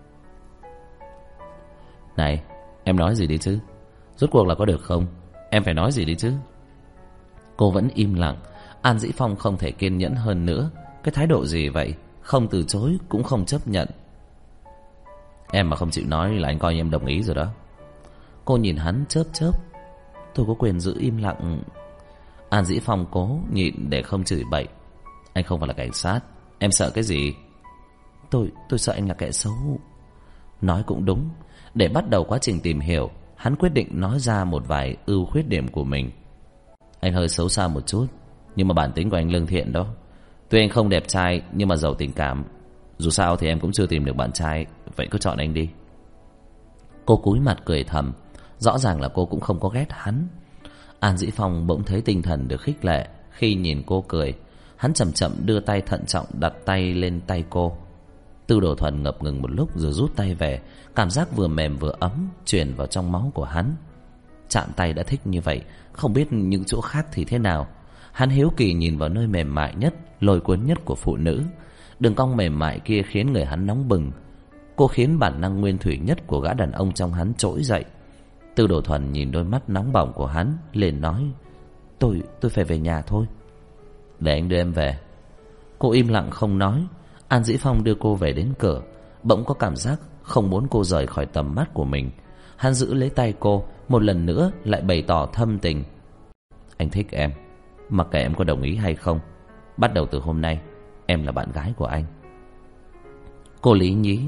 Này, em nói gì đi chứ? Rốt cuộc là có được không? Em phải nói gì đi chứ? Cô vẫn im lặng. An Dĩ Phong không thể kiên nhẫn hơn nữa. Cái thái độ gì vậy? Không từ chối cũng không chấp nhận. Em mà không chịu nói là anh coi như em đồng ý rồi đó. Cô nhìn hắn chớp chớp. Tôi có quyền giữ im lặng. An Dĩ Phong cố nhịn để không chửi bậy. Anh không phải là cảnh sát. Em sợ cái gì? Tôi sợ anh là kẻ xấu. Nói cũng đúng. Để bắt đầu quá trình tìm hiểu, hắn quyết định nói ra một vài ưu khuyết điểm của mình. Anh hơi xấu xa một chút, nhưng mà bản tính của anh lương thiện đó. Tuy anh không đẹp trai nhưng mà giàu tình cảm. Dù sao thì em cũng chưa tìm được bạn trai, vậy cứ chọn anh đi. Cô cúi mặt cười thầm. Rõ ràng là cô cũng không có ghét hắn. An Dĩ Phong bỗng thấy tinh thần được khích lệ khi nhìn cô cười. Hắn chậm chậm đưa tay thận trọng đặt tay lên tay cô. Tư Đồ Thuần ngập ngừng một lúc rồi rút tay về. Cảm giác vừa mềm vừa ấm truyền vào trong máu của hắn. Chạm tay đã thích như vậy, không biết những chỗ khác thì thế nào. Hắn hiếu kỳ nhìn vào nơi mềm mại nhất, lôi cuốn nhất của phụ nữ. Đường cong mềm mại kia khiến người hắn nóng bừng. Cô khiến bản năng nguyên thủy nhất của gã đàn ông trong hắn trỗi dậy. Tư Đồ Thuần nhìn đôi mắt nóng bỏng của hắn, liền nói: Tôi phải về nhà thôi. Để anh đưa em về. Cô im lặng không nói. An Dĩ Phong đưa cô về đến cửa. Bỗng có cảm giác không muốn cô rời khỏi tầm mắt của mình. Hắn giữ lấy tay cô, một lần nữa lại bày tỏ thâm tình. Anh thích em, mặc kệ em có đồng ý hay không. Bắt đầu từ hôm nay, em là bạn gái của anh. Cô lý nhí.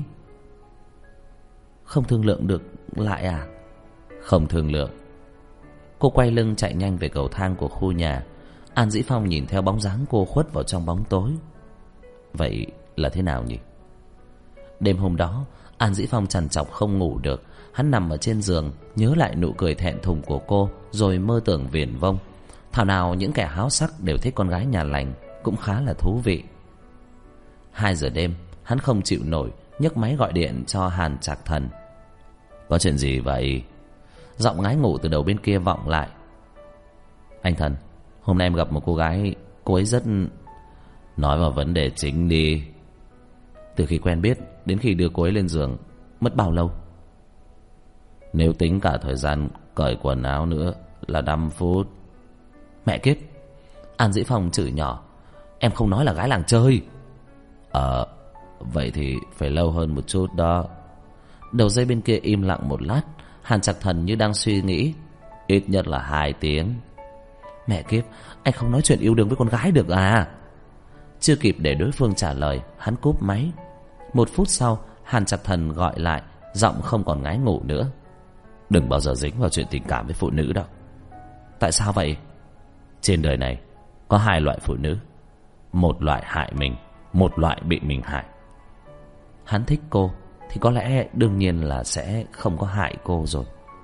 Không thương lượng được lại à? Không thương lượng. Cô quay lưng chạy nhanh về cầu thang của khu nhà. An Dĩ Phong nhìn theo bóng dáng cô khuất vào trong bóng tối. Vậy là thế nào nhỉ? Đêm hôm đó, An Dĩ Phong trằn trọc không ngủ được. Hắn nằm ở trên giường, nhớ lại nụ cười thẹn thùng của cô, rồi mơ tưởng viển vông. Thảo nào những kẻ háo sắc đều thích con gái nhà lành, cũng khá là thú vị. 2 giờ đêm, hắn không chịu nổi, nhấc máy gọi điện cho Hàn Trạc Thần. Có chuyện gì vậy? Giọng ngái ngủ từ đầu bên kia vọng lại. Anh Thần, hôm nay em gặp một cô gái, cô ấy rất... Nói vào vấn đề chính đi. Từ khi quen biết đến khi đưa cô ấy lên giường, mất bao lâu? Nếu tính cả thời gian cởi quần áo nữa là 5 phút. Mẹ kiếp! An Dĩ Phong chửi nhỏ. Em không nói là gái làng chơi. Vậy thì phải lâu hơn một chút đó. Đầu dây bên kia im lặng một lát. Hàn Trạc Thần như đang suy nghĩ. Ít nhất là 2 tiếng. Mẹ kiếp, anh không nói chuyện yêu đương với con gái được à? Chưa kịp để đối phương trả lời, hắn cúp máy. 1 phút sau, Hàn Trạc Thần gọi lại, giọng không còn ngái ngủ nữa. Đừng bao giờ dính vào chuyện tình cảm với phụ nữ đâu. Tại sao vậy? Trên đời này có 2 loại phụ nữ. Một loại hại mình, một loại bị mình hại. Hắn thích cô thì có lẽ đương nhiên là sẽ không có hại cô rồi.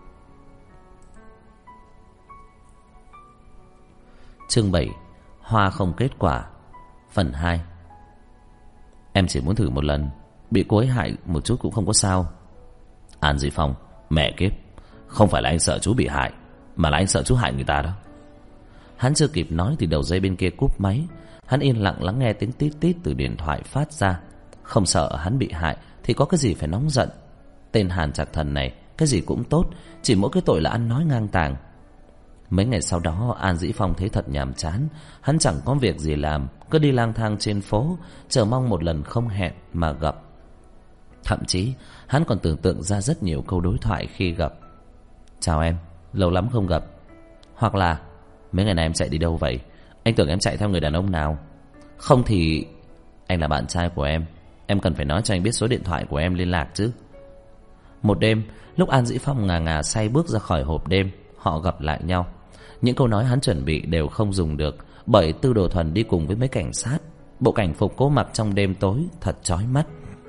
Chương 7: Hoa không kết quả. Phần 2. Em chỉ muốn thử một lần, bị cô ấy hại một chút cũng không có sao. An Dĩ Phong, mẹ kiếp, không phải là anh sợ chú bị hại, mà là anh sợ chú hại người ta đó. Hắn chưa kịp nói thì đầu dây bên kia cúp máy. Hắn yên lặng lắng nghe tiếng tít tít từ điện thoại phát ra. Không sợ hắn bị hại thì có cái gì phải nóng giận. Tên Hàn Trạc Thần này cái gì cũng tốt, chỉ mỗi cái tội là ăn nói ngang tàng. Mấy ngày sau đó, An Dĩ Phong thấy thật nhàm chán. Hắn chẳng có việc gì làm, cứ đi lang thang trên phố, chờ mong một lần không hẹn mà gặp. Thậm chí hắn còn tưởng tượng ra rất nhiều câu đối thoại khi gặp. Chào em, lâu lắm không gặp. Hoặc là mấy ngày nay em chạy đi đâu vậy? Anh tưởng em chạy theo người đàn ông nào? Không thì anh là bạn trai của em, Em cần phải nói cho anh biết số điện thoại của em liên lạc chứ. Một đêm, lúc An Dĩ Phong ngà ngà say bước ra khỏi hộp đêm, họ gặp lại nhau. Những câu nói hắn chuẩn bị đều không dùng được, bởi Tư Đồ Thuần đi cùng với mấy cảnh sát. Bộ cảnh phục cô mặc trong đêm tối thật chói mắt.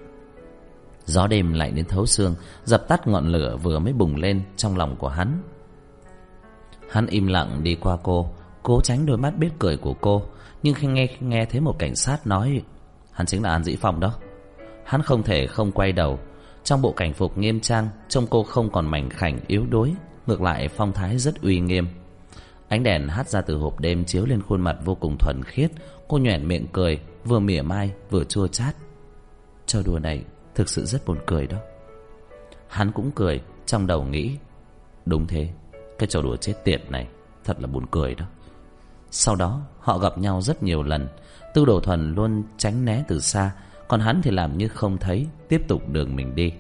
Gió đêm lạnh đến thấu xương, dập tắt ngọn lửa vừa mới bùng lên trong lòng của hắn. Hắn im lặng đi qua cô, cố tránh đôi mắt biết cười của cô. Nhưng khi nghe thấy một cảnh sát nói hắn chính là An Dĩ Phong đó, hắn không thể không quay đầu. Trong bộ cảnh phục nghiêm trang, trông cô không còn mảnh khảnh yếu đuối, ngược lại phong thái rất uy nghiêm. Ánh đèn hắt ra từ hộp đêm chiếu lên khuôn mặt vô cùng thuần khiết. Cô nhoẻn miệng cười, vừa mỉa mai vừa chua chát. Trò đùa này thực sự rất buồn cười đó. Hắn cũng cười, trong đầu nghĩ đúng thế, cái trò đùa chết tiệt này thật là buồn cười đó. Sau đó họ gặp nhau rất nhiều lần. Tư Đồ Thuần luôn tránh né từ xa, còn hắn thì làm như không thấy, tiếp tục đường mình đi.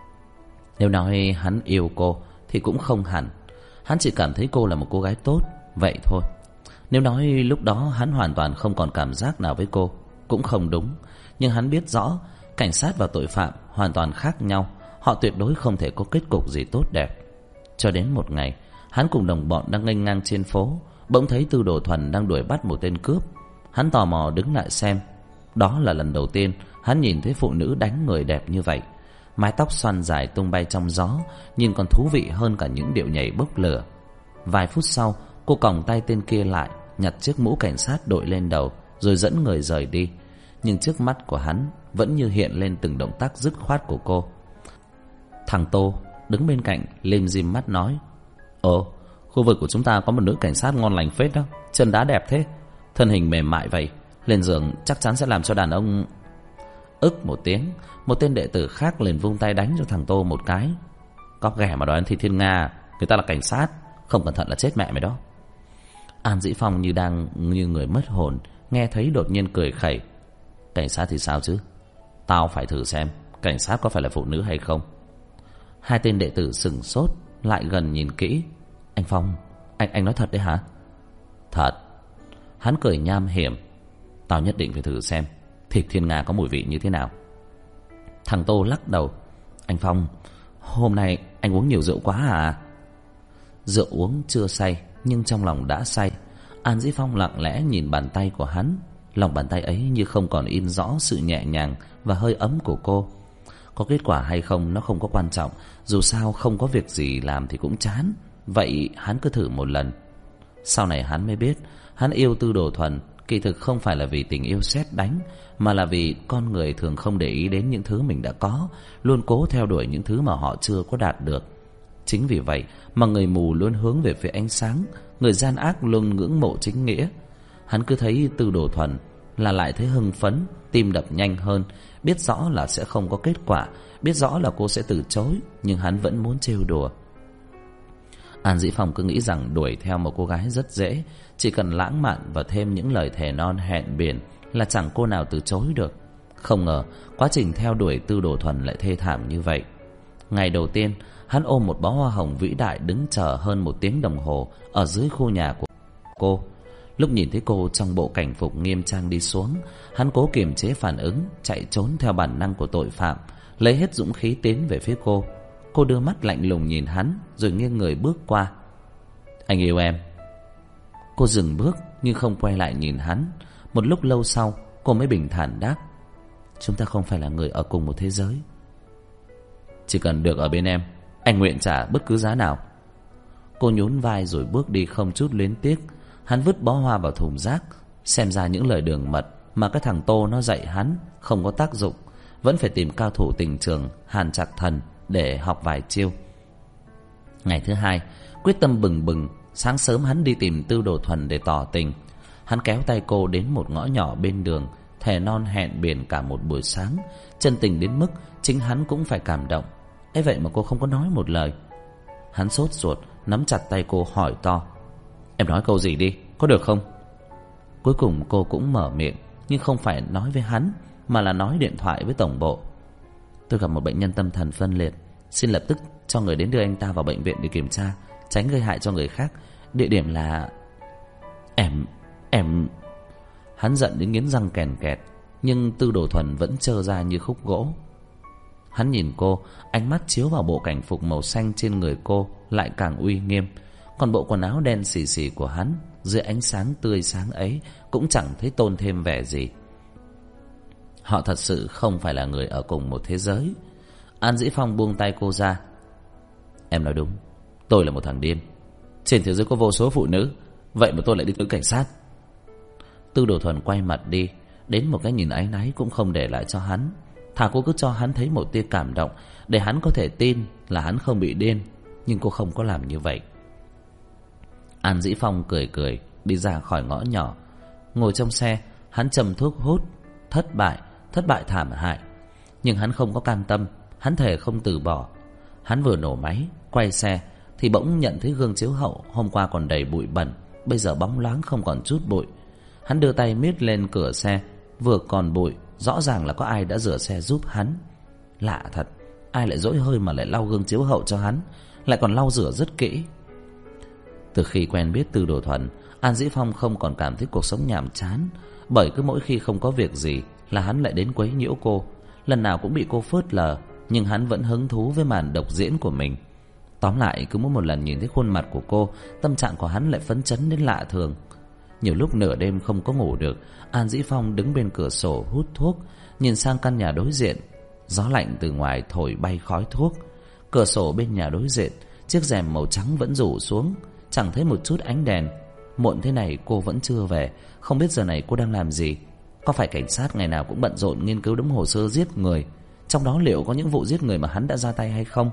Nếu nói hắn yêu cô thì cũng không hẳn. Hắn chỉ cảm thấy cô là một cô gái tốt, vậy thôi. Nếu nói lúc đó hắn hoàn toàn không còn cảm giác nào với cô, cũng không đúng. Nhưng hắn biết rõ cảnh sát và tội phạm hoàn toàn khác nhau. Họ tuyệt đối không thể có kết cục gì tốt đẹp. Cho đến một ngày, hắn cùng đồng bọn đang nghênh ngang trên phố, bỗng thấy Tư Đồ Thuần đang đuổi bắt một tên cướp. Hắn tò mò đứng lại xem. Đó là lần đầu tiên hắn nhìn thấy phụ nữ đánh người đẹp như vậy. Mái tóc xoăn dài tung bay trong gió, nhìn còn thú vị hơn cả những điệu nhảy bốc lửa. Vài phút sau, cô còng tay tên kia lại, nhặt chiếc mũ cảnh sát đội lên đầu, rồi dẫn người rời đi. Nhưng trước mắt của hắn vẫn như hiện lên từng động tác dứt khoát của cô. Thằng Tô đứng bên cạnh lim dim mắt nói: Ồ, khu vực của chúng ta có một nữ cảnh sát ngon lành phết đó, chân đá đẹp thế, thân hình mềm mại vậy, lên giường chắc chắn sẽ làm cho đàn ông... Ức một tiếng, một tên đệ tử khác liền vung tay đánh cho thằng Tô một cái. Có ghẻ mà đòi ăn thịt thiên nga, người ta là cảnh sát, không cẩn thận là chết mẹ mày đó. An Dĩ Phong như người mất hồn, nghe thấy đột nhiên cười khẩy. Cảnh sát thì sao chứ? Tao phải thử xem cảnh sát có phải là phụ nữ hay không. Hai tên đệ tử sửng sốt, lại gần nhìn kỹ. Anh Phong, anh nói thật đấy hả? Thật. Hắn cười nham hiểm. Tao nhất định phải thử xem thịt thiên nga có mùi vị như thế nào. Thằng Tô lắc đầu. Anh Phong, hôm nay anh uống nhiều rượu quá à? Rượu uống chưa say, nhưng trong lòng đã say. An Dĩ Phong lặng lẽ nhìn bàn tay của hắn. Lòng bàn tay ấy như không còn in rõ sự nhẹ nhàng và hơi ấm của cô. Có kết quả hay không nó không có quan trọng, dù sao không có việc gì làm thì cũng chán. Vậy hắn cứ thử một lần. Sau này hắn mới biết, hắn yêu Tư Đồ Thuần kỳ thực không phải là vì tình yêu sét đánh, mà là vì con người thường không để ý đến những thứ mình đã có, luôn cố theo đuổi những thứ mà họ chưa có đạt được. Chính vì vậy mà người mù luôn hướng về phía ánh sáng, người gian ác luôn ngưỡng mộ chính nghĩa. Hắn cứ thấy Tư Đồ Thuần là lại thấy hưng phấn, tim đập nhanh hơn. Biết rõ là sẽ không có kết quả, biết rõ là cô sẽ từ chối, nhưng hắn vẫn muốn trêu đùa. An Dĩ Phong cứ nghĩ rằng đuổi theo một cô gái rất dễ, chỉ cần lãng mạn và thêm những lời thề non hẹn biển là chẳng cô nào từ chối được. Không ngờ quá trình theo đuổi Tư Đồ Thuần lại thê thảm như vậy. Ngày đầu tiên, hắn ôm một bó hoa hồng vĩ đại đứng chờ hơn 1 tiếng đồng hồ ở dưới khu nhà của cô. Lúc nhìn thấy cô trong bộ cảnh phục nghiêm trang đi xuống, hắn cố kiềm chế phản ứng, chạy trốn theo bản năng của tội phạm, lấy hết dũng khí tiến về phía cô. Cô đưa mắt lạnh lùng nhìn hắn, rồi nghiêng người bước qua. Anh yêu em. Cô dừng bước nhưng không quay lại nhìn hắn. Một lúc lâu sau, cô mới bình thản đáp: Chúng ta không phải là người ở cùng một thế giới. Chỉ cần được ở bên em, anh nguyện trả bất cứ giá nào. Cô nhún vai rồi bước đi không chút luyến tiếc. Hắn vứt bó hoa vào thùng rác. Xem ra những lời đường mật mà cái thằng Tô nó dạy hắn không có tác dụng, vẫn phải tìm cao thủ tình trường Hàn Trạc Thần để học vài chiêu. Ngày thứ hai, quyết tâm bừng bừng, sáng sớm hắn đi tìm Tư Đồ Thuần để tỏ tình. Hắn kéo tay cô đến một ngõ nhỏ bên đường, thề non hẹn biển cả một buổi sáng, chân tình đến mức chính hắn cũng phải cảm động. Ấy vậy mà cô không có nói một lời. Hắn sốt ruột nắm chặt tay cô hỏi to: Em nói câu gì đi, có được không? Cuối cùng cô cũng mở miệng, nhưng không phải nói với hắn, mà là nói điện thoại với tổng bộ. Tôi gặp một bệnh nhân tâm thần phân liệt, xin lập tức cho người đến đưa anh ta vào bệnh viện để kiểm tra, tránh gây hại cho người khác. Địa điểm là... Em... Hắn giận đến nghiến răng kèn kẹt, nhưng Tư Đồ Thuần vẫn trơ ra như khúc gỗ. Hắn nhìn cô, ánh mắt chiếu vào bộ cảnh phục màu xanh trên người cô lại càng uy nghiêm. Còn bộ quần áo đen xì xì của hắn dưới ánh sáng tươi sáng ấy cũng chẳng thấy tôn thêm vẻ gì. Họ thật sự không phải là người ở cùng một thế giới. An Dĩ Phong buông tay cô ra. Em nói đúng, tôi là một thằng điên. Trên thế giới có vô số phụ nữ, vậy mà tôi lại đi tới cảnh sát. Tư Đồ Thuần quay mặt đi, đến một cái nhìn áy náy cũng không để lại cho hắn. Thà cô cứ cho hắn thấy một tia cảm động, để hắn có thể tin là hắn không bị điên. Nhưng cô không có làm như vậy. An Dĩ Phong cười cười đi ra khỏi ngõ nhỏ. Ngồi trong xe, hắn châm thuốc hút. Thất bại thảm hại. Nhưng hắn không có cam tâm, hắn thề không từ bỏ. Hắn vừa nổ máy, quay xe thì bỗng nhận thấy gương chiếu hậu hôm qua còn đầy bụi bẩn, bây giờ bóng loáng không còn chút bụi. Hắn đưa tay miết lên cửa xe, vừa còn bụi, rõ ràng là có ai đã rửa xe giúp hắn. Lạ thật, ai lại dỗi hơi mà lại lau gương chiếu hậu cho hắn, lại còn lau rửa rất kỹ. Từ khi quen biết Tư Đồ Thuần, An Dĩ Phong không còn cảm thấy cuộc sống nhàm chán, bởi cứ mỗi khi không có việc gì là hắn lại đến quấy nhiễu cô. Lần nào cũng bị cô phớt lờ, nhưng hắn vẫn hứng thú với màn độc diễn của mình. Tóm lại, cứ mỗi một lần nhìn thấy khuôn mặt của cô, tâm trạng của hắn lại phấn chấn đến lạ thường. Nhiều lúc nửa đêm không có ngủ được, An Dĩ Phong đứng bên cửa sổ hút thuốc, nhìn sang căn nhà đối diện. Gió lạnh từ ngoài thổi bay khói thuốc. Cửa sổ bên nhà đối diện, chiếc rèm màu trắng vẫn rủ xuống, chẳng thấy một chút ánh đèn. Muộn thế này cô vẫn chưa về, không biết giờ này cô đang làm gì. Có phải cảnh sát ngày nào cũng bận rộn nghiên cứu đống hồ sơ giết người, trong đó liệu có những vụ giết người mà hắn đã ra tay hay không?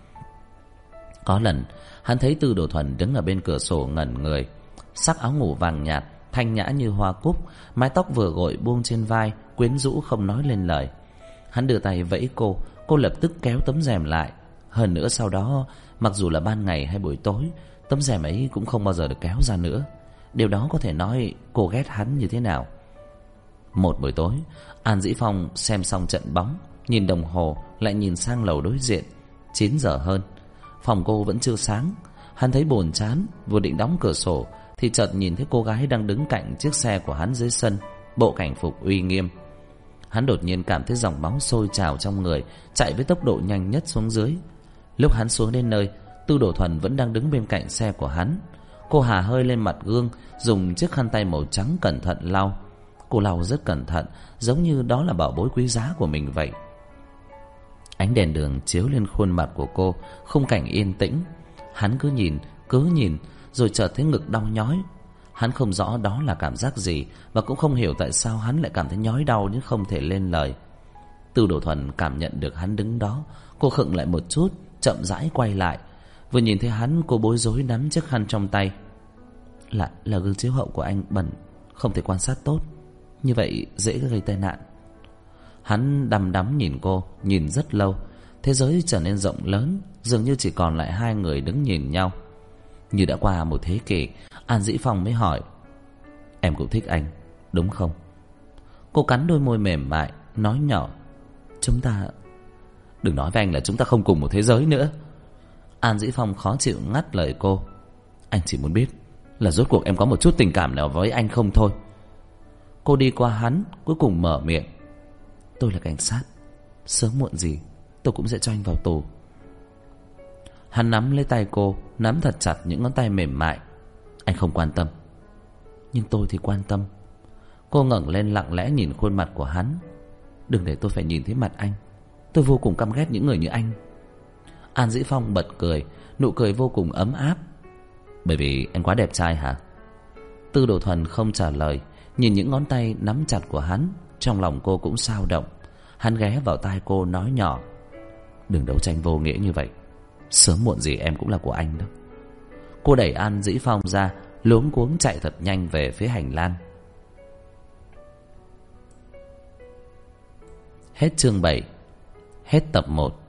Có lần hắn thấy Tư Đồ Thuần đứng ở bên cửa sổ ngẩn người, sắc áo ngủ vàng nhạt, thanh nhã như hoa cúc, mái tóc vừa gội buông trên vai, quyến rũ không nói lên lời. Hắn đưa tay vẫy cô lập tức kéo tấm rèm lại. Hơn nữa sau đó, mặc dù là ban ngày hay buổi tối, tấm rèm ấy cũng không bao giờ được kéo ra nữa. Điều đó có thể nói cô ghét hắn như thế nào. Một buổi tối, An Dĩ Phong xem xong trận bóng, nhìn đồng hồ, lại nhìn sang lầu đối diện. 9 giờ hơn, phòng cô vẫn chưa sáng. Hắn thấy buồn chán, vừa định đóng cửa sổ thì chợt nhìn thấy cô gái đang đứng cạnh chiếc xe của hắn dưới sân, bộ cảnh phục uy nghiêm. Hắn đột nhiên cảm thấy dòng máu sôi trào trong người, chạy với tốc độ nhanh nhất xuống dưới. Lúc hắn xuống đến nơi, Tư Đồ Thuần vẫn đang đứng bên cạnh xe của hắn. Cô hà hơi lên mặt gương, dùng chiếc khăn tay màu trắng cẩn thận lau. Cô lau rất cẩn thận, giống như đó là bảo bối quý giá của mình vậy. Ánh đèn đường chiếu lên khuôn mặt của cô, khung cảnh yên tĩnh. Hắn cứ nhìn, rồi chợt thấy ngực đau nhói. Hắn không rõ đó là cảm giác gì, và cũng không hiểu tại sao hắn lại cảm thấy nhói đau nhưng không thể lên lời. Tư Đồ Thuần cảm nhận được hắn đứng đó, cô khựng lại một chút, chậm rãi quay lại. Vừa nhìn thấy hắn, cô bối rối nắm chiếc khăn trong tay. Là gương chiếu hậu của anh bẩn, không thể quan sát tốt, như vậy dễ gây tai nạn. Hắn đăm đắm nhìn cô, nhìn rất lâu. Thế giới trở nên rộng lớn, dường như chỉ còn lại hai người đứng nhìn nhau. Như đã qua một thế kỷ, An Dĩ Phong mới hỏi: Em cũng thích anh, đúng không? Cô cắn đôi môi mềm mại, nói nhỏ: Chúng ta... Đừng nói với anh là chúng ta không cùng một thế giới nữa. An Dĩ Phong khó chịu ngắt lời cô: Anh chỉ muốn biết là rốt cuộc em có một chút tình cảm nào với anh không thôi. Cô đi qua hắn, cuối cùng mở miệng: Tôi là cảnh sát, sớm muộn gì tôi cũng sẽ cho anh vào tù. Hắn nắm lấy tay cô, nắm thật chặt những ngón tay mềm mại. Anh không quan tâm, nhưng tôi thì quan tâm. Cô ngẩng lên lặng lẽ nhìn khuôn mặt của hắn. Đừng để tôi phải nhìn thấy mặt anh, tôi vô cùng căm ghét những người như anh. An Dĩ Phong bật cười, nụ cười vô cùng ấm áp. Bởi vì anh quá đẹp trai hả? Tư Đồ Thuần không trả lời, nhìn những ngón tay nắm chặt của hắn, trong lòng cô cũng xao động. Hắn ghé vào tai cô nói nhỏ: Đừng đấu tranh vô nghĩa như vậy, sớm muộn gì em cũng là của anh đó. Cô đẩy An Dĩ Phong ra, luống cuống chạy thật nhanh về phía hành lang. Hết chương 7. Hết tập 1.